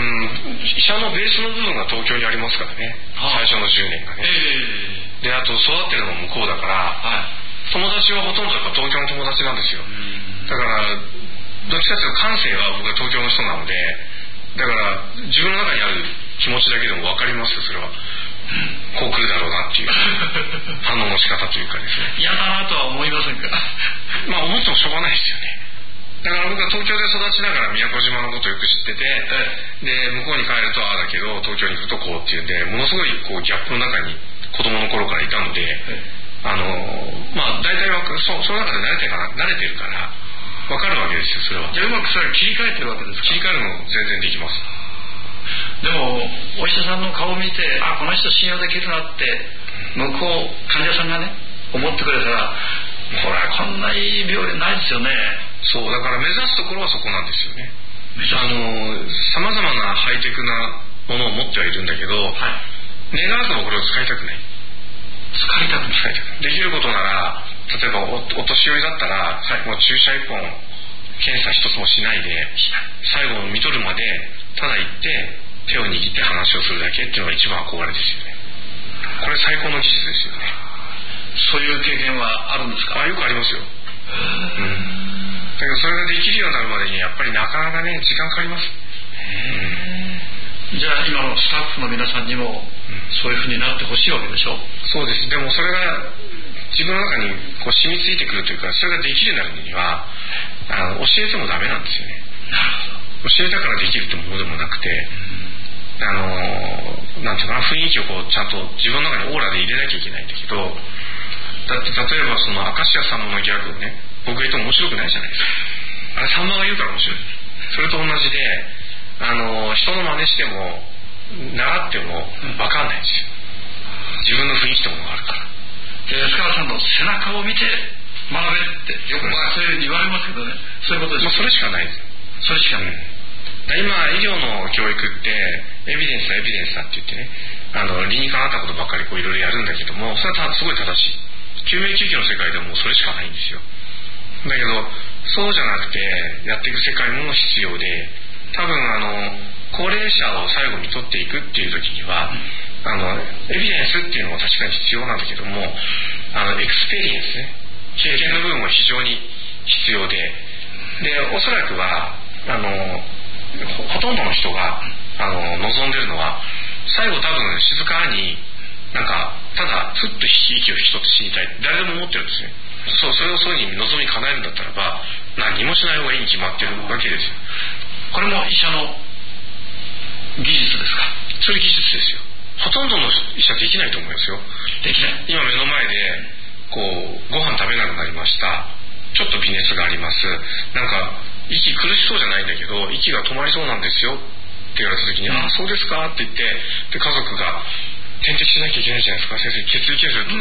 [SPEAKER 5] 医者のベースの部分が東京にありますからね。最初のじゅうねんがね。えー、であと育ってるのも向こうだから、はい、友達はほとんどやっぱ東京の友達なんですよ。だからどっちかというと感性は僕は東京の人なので、だから自分の中にある気持ちだけでも分かりますよ。それはこう来るだろうなっていう反応の仕方というかですね。
[SPEAKER 4] 嫌だなとは思いませんか。
[SPEAKER 5] まあ思ってもしょうがないですよね。だから僕は東京で育ちながら宮古島のことをよく知ってて、で向こうに帰るとああだけど東京に来るとこうっていうんで、ものすごいこうギャップの中に子供の頃からいたので、あのまあ大体は そ, その中で慣れてから慣れてるから分かるわけですよ。それは
[SPEAKER 4] じゃあうまくそれ切り替えてるわけですか。
[SPEAKER 5] 切り替えるの全然できます。
[SPEAKER 4] でもお医者さんの顔を見て、あこの人信用できるなって向こう患者さんがね思ってくれたら、これはこんないい病院ないですよね。
[SPEAKER 5] そうだから目指すところはそこなんですよね。あのさまざまなハイテクなものを持ってはいるんだけど、はい、願わずもこれを使いたくない。
[SPEAKER 4] 使いたくない。
[SPEAKER 5] できることなら、例えば お, お年寄りだったら、はい、もう注射一本検査一つもしないで最後見とるまでただ行って手を握って話をするだけっていうのが一番憧れですよね。これ最高の技術ですよね。
[SPEAKER 4] そういう経験はあるんですか。
[SPEAKER 5] あよくありますよ。うんだけどそれができるようになるまでにやっぱりなかなかね時間かかります。
[SPEAKER 4] へー、じゃあ今のスタッフの皆さんにもそういうふうになってほしいわけでしょ。
[SPEAKER 5] そうです。でもそれが自分の中にこう染みついてくるというか、それができるようになるにはあの教えてもダメなんですよね。
[SPEAKER 4] なるほど。教
[SPEAKER 5] えたからできるってものでもなくて、あのなんていうかな、雰囲気をこうちゃんと自分の中にオーラで入れなきゃいけないんだけど、だって例えばその明石家さんまのギャグをね僕が言っても面白くないじゃないですか。あれさんまが言うから面白い。それと同じで、あの人の真似しても習っても分かんないんですよ。自分の雰囲気とものがあるから。
[SPEAKER 4] で安川さんの背中を見て学べってよくそういうふうに言われますけどね。そういうことです。
[SPEAKER 5] まあ、それしかないです。
[SPEAKER 4] それしかない。
[SPEAKER 5] うん、今医療の教育ってエビデンスだエビデンスだって言ってね、あの理にかなったことばっかりこういろいろやるんだけども、それはすごい正しい。救命救急の世界でもそれしかないんですよ。だけどそうじゃなくてやっていく世界も必要で、多分あの高齢者を最後に取っていくっていう時には、うん、あのエビデンスっていうのも確かに必要なんだけども、あのエクスペリエンスね、経験の部分も非常に必要で、でおそらくはあの ほ, ほとんどの人があの望んでるのは、最後多分静かになんかただふっと息を引き取って死にたい、誰でも思ってるんですね。そう、それをそういうふうに望み叶えるんだったらば何もしない方がいいに決まってるわけですよ。
[SPEAKER 4] これも医者の技術ですか。
[SPEAKER 5] そういう技術ですよ。ほとんどの医者できないと思いますよ。
[SPEAKER 4] できない。
[SPEAKER 5] 今目の前でこうご飯食べなくなりました、ちょっと微熱があります、なんか息苦しそうじゃないんだけど息が止まりそうなんですよって言われた時に、うん、ああそうですかって言って、で家族が点滴しなきゃいけないじゃないですか、先生血液検査、うん、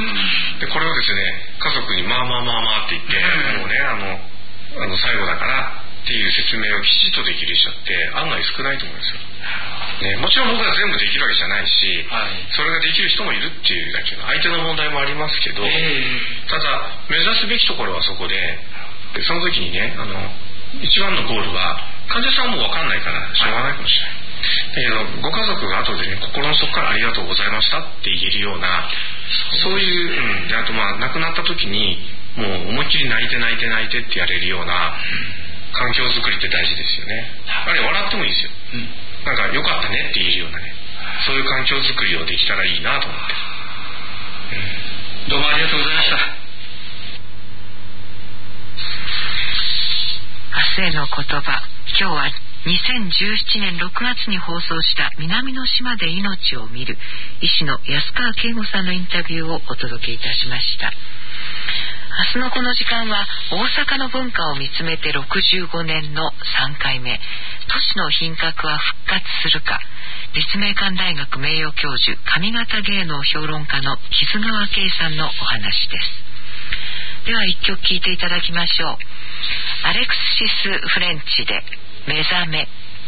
[SPEAKER 5] でこれをですね家族にまあまあまあまあって言って、うん、もうねあのあの最後だからっていう説明をきちっとできる医者って案外少ないと思うんですよ、ね、もちろん僕は全部できるわけじゃないし、はい、それができる人もいるっていうだけの相手の問題もありますけど、えー、ただ目指すべきところはそこで、でその時にねあの一番のゴールは患者さんはもう分かんないからしょうがないかもしれない、はい、だけどご家族が後でね心の底からありがとうございましたって言えるようなそういう、うん、であとまあ亡くなった時にもう思いっきり泣いて泣いて泣いてってやれるような環境づくりって大事ですよね。あれ笑ってもいいですよ、うん、なんか良かったねって言えるようなねそういう環境づくりをできたらいいなと思って、
[SPEAKER 3] うん、どうもありがとうございました。
[SPEAKER 1] 明日への言葉、今日はにせんじゅうななねんろくがつに放送した南の島で命を見る医師の安川圭吾さんのインタビューをお届けいたしました。明日のこの時間は大阪の文化を見つめてろくじゅうごねんのさんかいめ、都市の品格は復活するか、立命館大学名誉教授上方芸能評論家の木津川圭さんのお話です。では一曲聴いていただきましょう。アレクシス・フレンチで目覚め。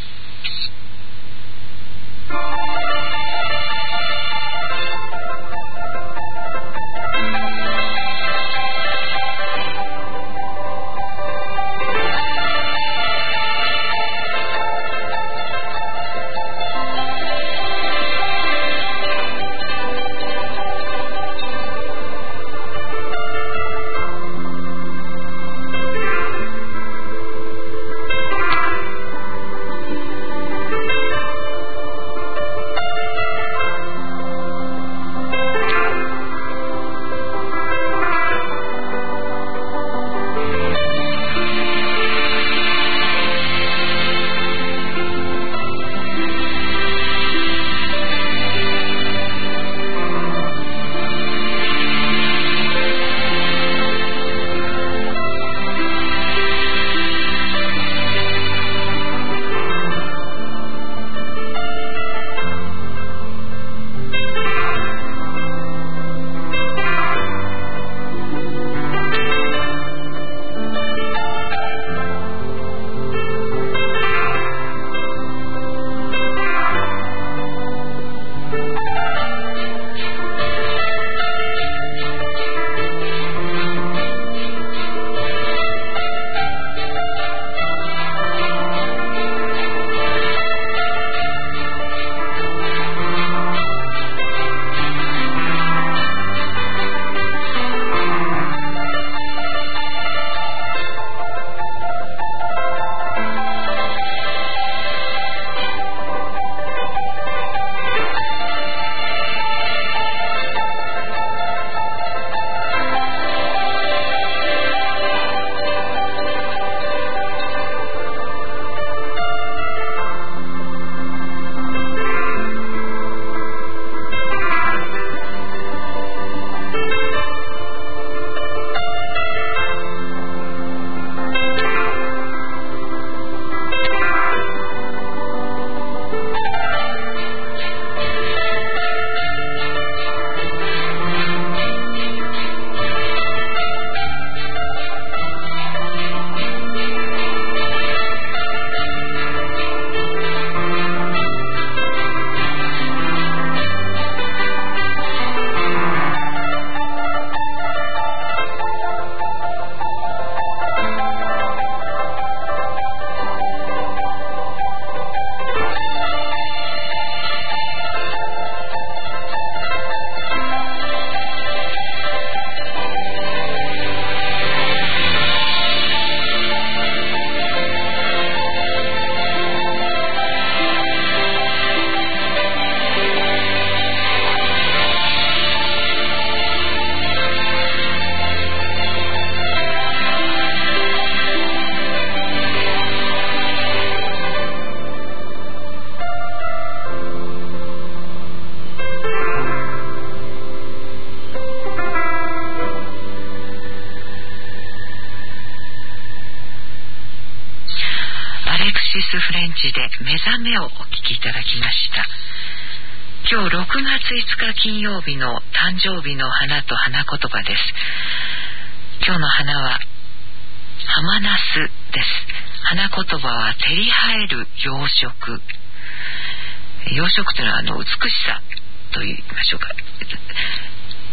[SPEAKER 1] フレンチで目覚めをお聞きいただきました。今日ろくがついつか金曜日の誕生日の花と花言葉です。今日の花は浜ナスです。花言葉は照り映える養殖。養殖というのはあの美しさと言いましょうか。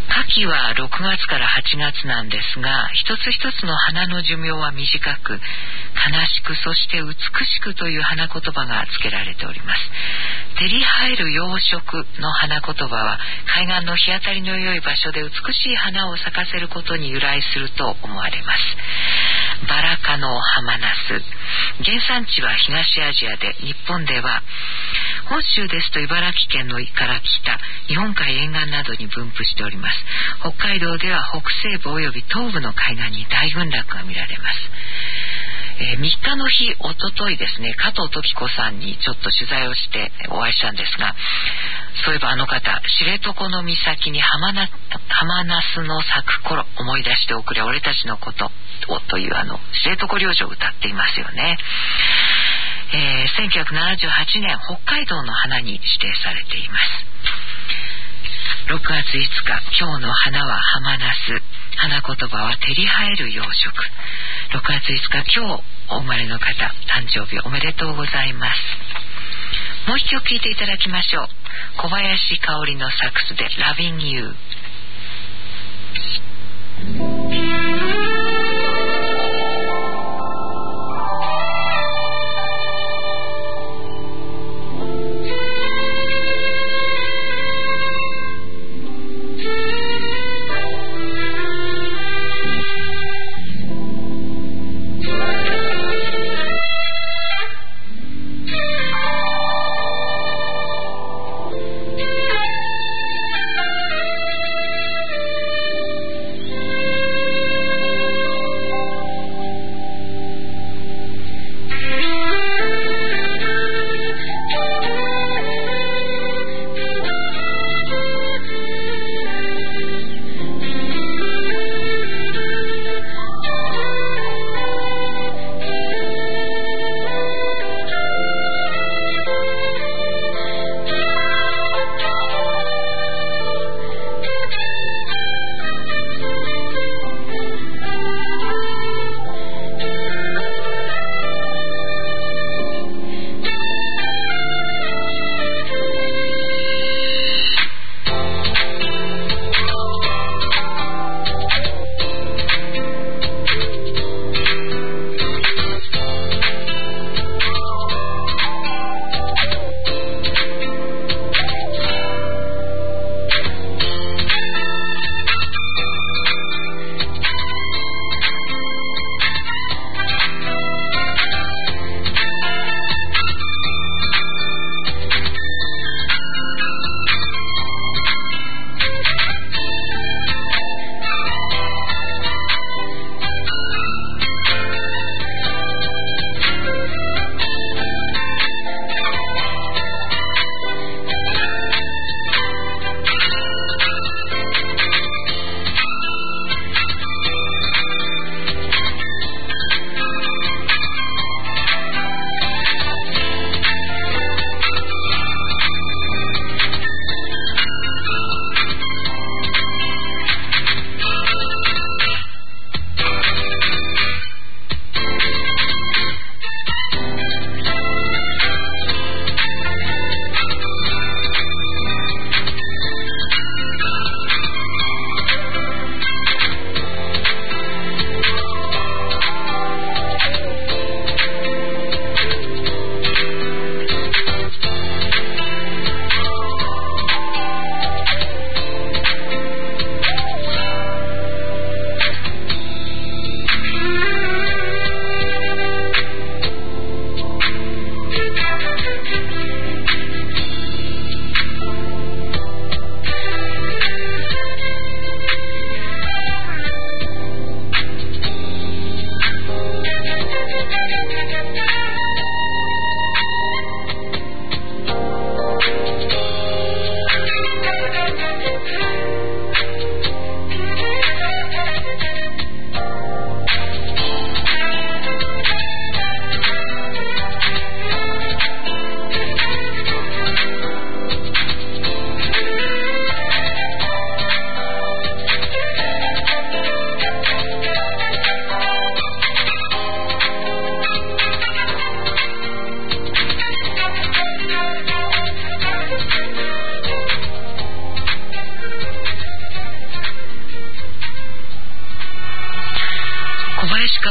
[SPEAKER 1] 夏季はろくがつからはちがつなんですが、一つ一つの花の寿命は短く、悲しくそして美しくという花言葉が付けられております。照り生える養殖の花言葉は、海岸の日当たりの良い場所で美しい花を咲かせることに由来すると思われます。バラ科のハマナス、原産地は東アジアで、日本では本州ですと茨城県のから北、日本海沿岸などに分布しております。北海道では北西部および東部の海岸に大群落が見られます。えー、みっかの日、おとといですね、加藤時子さんにちょっと取材をしてお会いしたんですが、そういえばあの方、知床の岬にハマナ、ハマナスの咲く頃、思い出しておくれ俺たちのことをというあの知床領事を歌っていますよね。えー、せんきゅうひゃくななじゅうはちねん、北海道の花に指定されています。ろくがついつか、今日の花はハマナス、花言葉は照り生える養殖。ろくがついつか、今日お生まれの方、誕生日おめでとうございます。もう一曲聴いていただきましょう。小林香織のサックスで Loving You。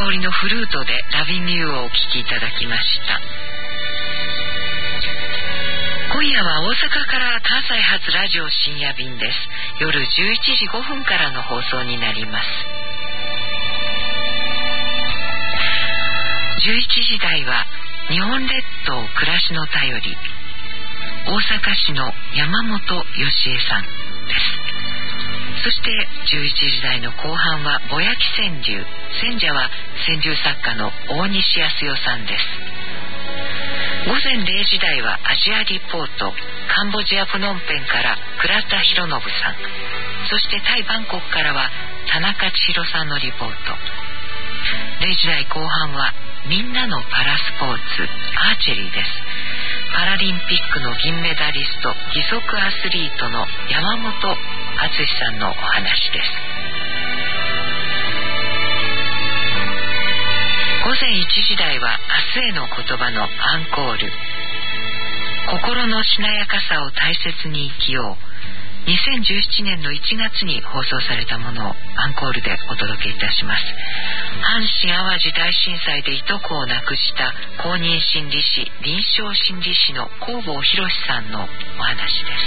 [SPEAKER 1] 堀のフルートでラビングユーをお聴きいただきました。今夜は大阪から関西発ラジオ深夜便です。夜じゅういちじごふんからの放送になります。じゅういちじ台は日本列島暮らしの便り、大阪市の山本義恵さんです。そしてじゅういちじ台の後半はぼやき川柳、選者は川柳作家の大西康代さんです。午前れいじ台はアジアリポート、カンボジアプノンペンから倉田博信さん、そしてタイバンコクからは田中千尋さんのリポート。れいじ台後半はみんなのパラスポーツ、アーチェリーです。パラリンピックの銀メダリスト、義足アスリートの山本篤さんのお話です。午前いちじ台は明日への言葉のアンコール、心のしなやかさを大切に生きよう。にせんじゅうななねんのいちがつに放送されたものをアンコールでお届けいたします。阪神・淡路大震災でいとこを亡くした公認心理師、臨床心理師の弘法博さんのお話です。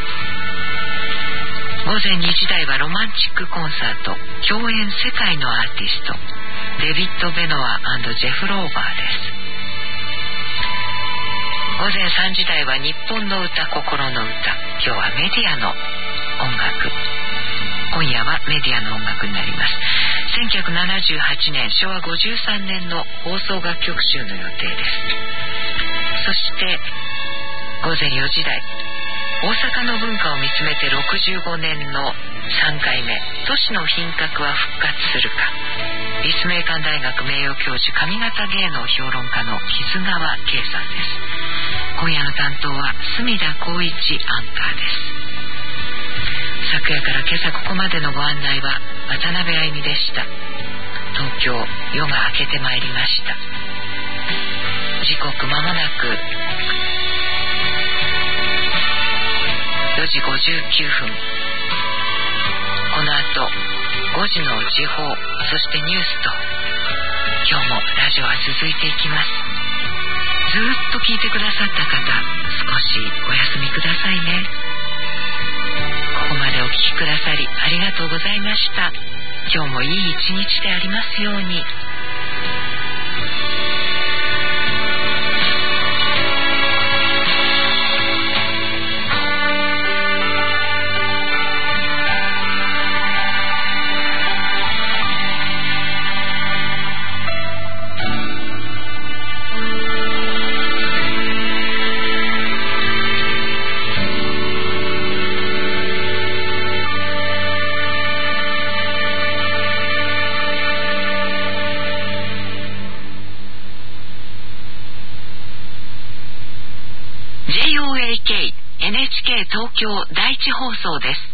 [SPEAKER 1] 午前にじ台はロマンチックコンサート、共演世界のアーティストデビッド・ベノア&ジェフ・ローバーです。午前さんじ台は日本の歌、心の歌。今日はメディアの音楽。今夜はメディアの音楽になります。せんきゅうひゃくななじゅうはちねん、しょうわごじゅうさんねんの放送楽曲集の予定です。そして午前よじ台、大阪の文化を見つめてろくじゅうごねんのさんかいめ、都市の品格は復活するか。立命館大学名誉教授、上方芸能評論家の木津川圭さんです。今夜の担当は隅田光一アンカーです。昨夜から今朝ここまでのご案内は渡辺あゆみでした。東京、夜が明けてまいりました。時刻まもなくよじごじゅうきゅうふん。この後ごじの時報、そしてニュースと今日もラジオは続いていきます。ずっと聞いてくださった方、少しお休みくださいね。ここまでお聞きくださりありがとうございました。今日もいい一日でありますように。エヌエイチケー 東京第一放送です。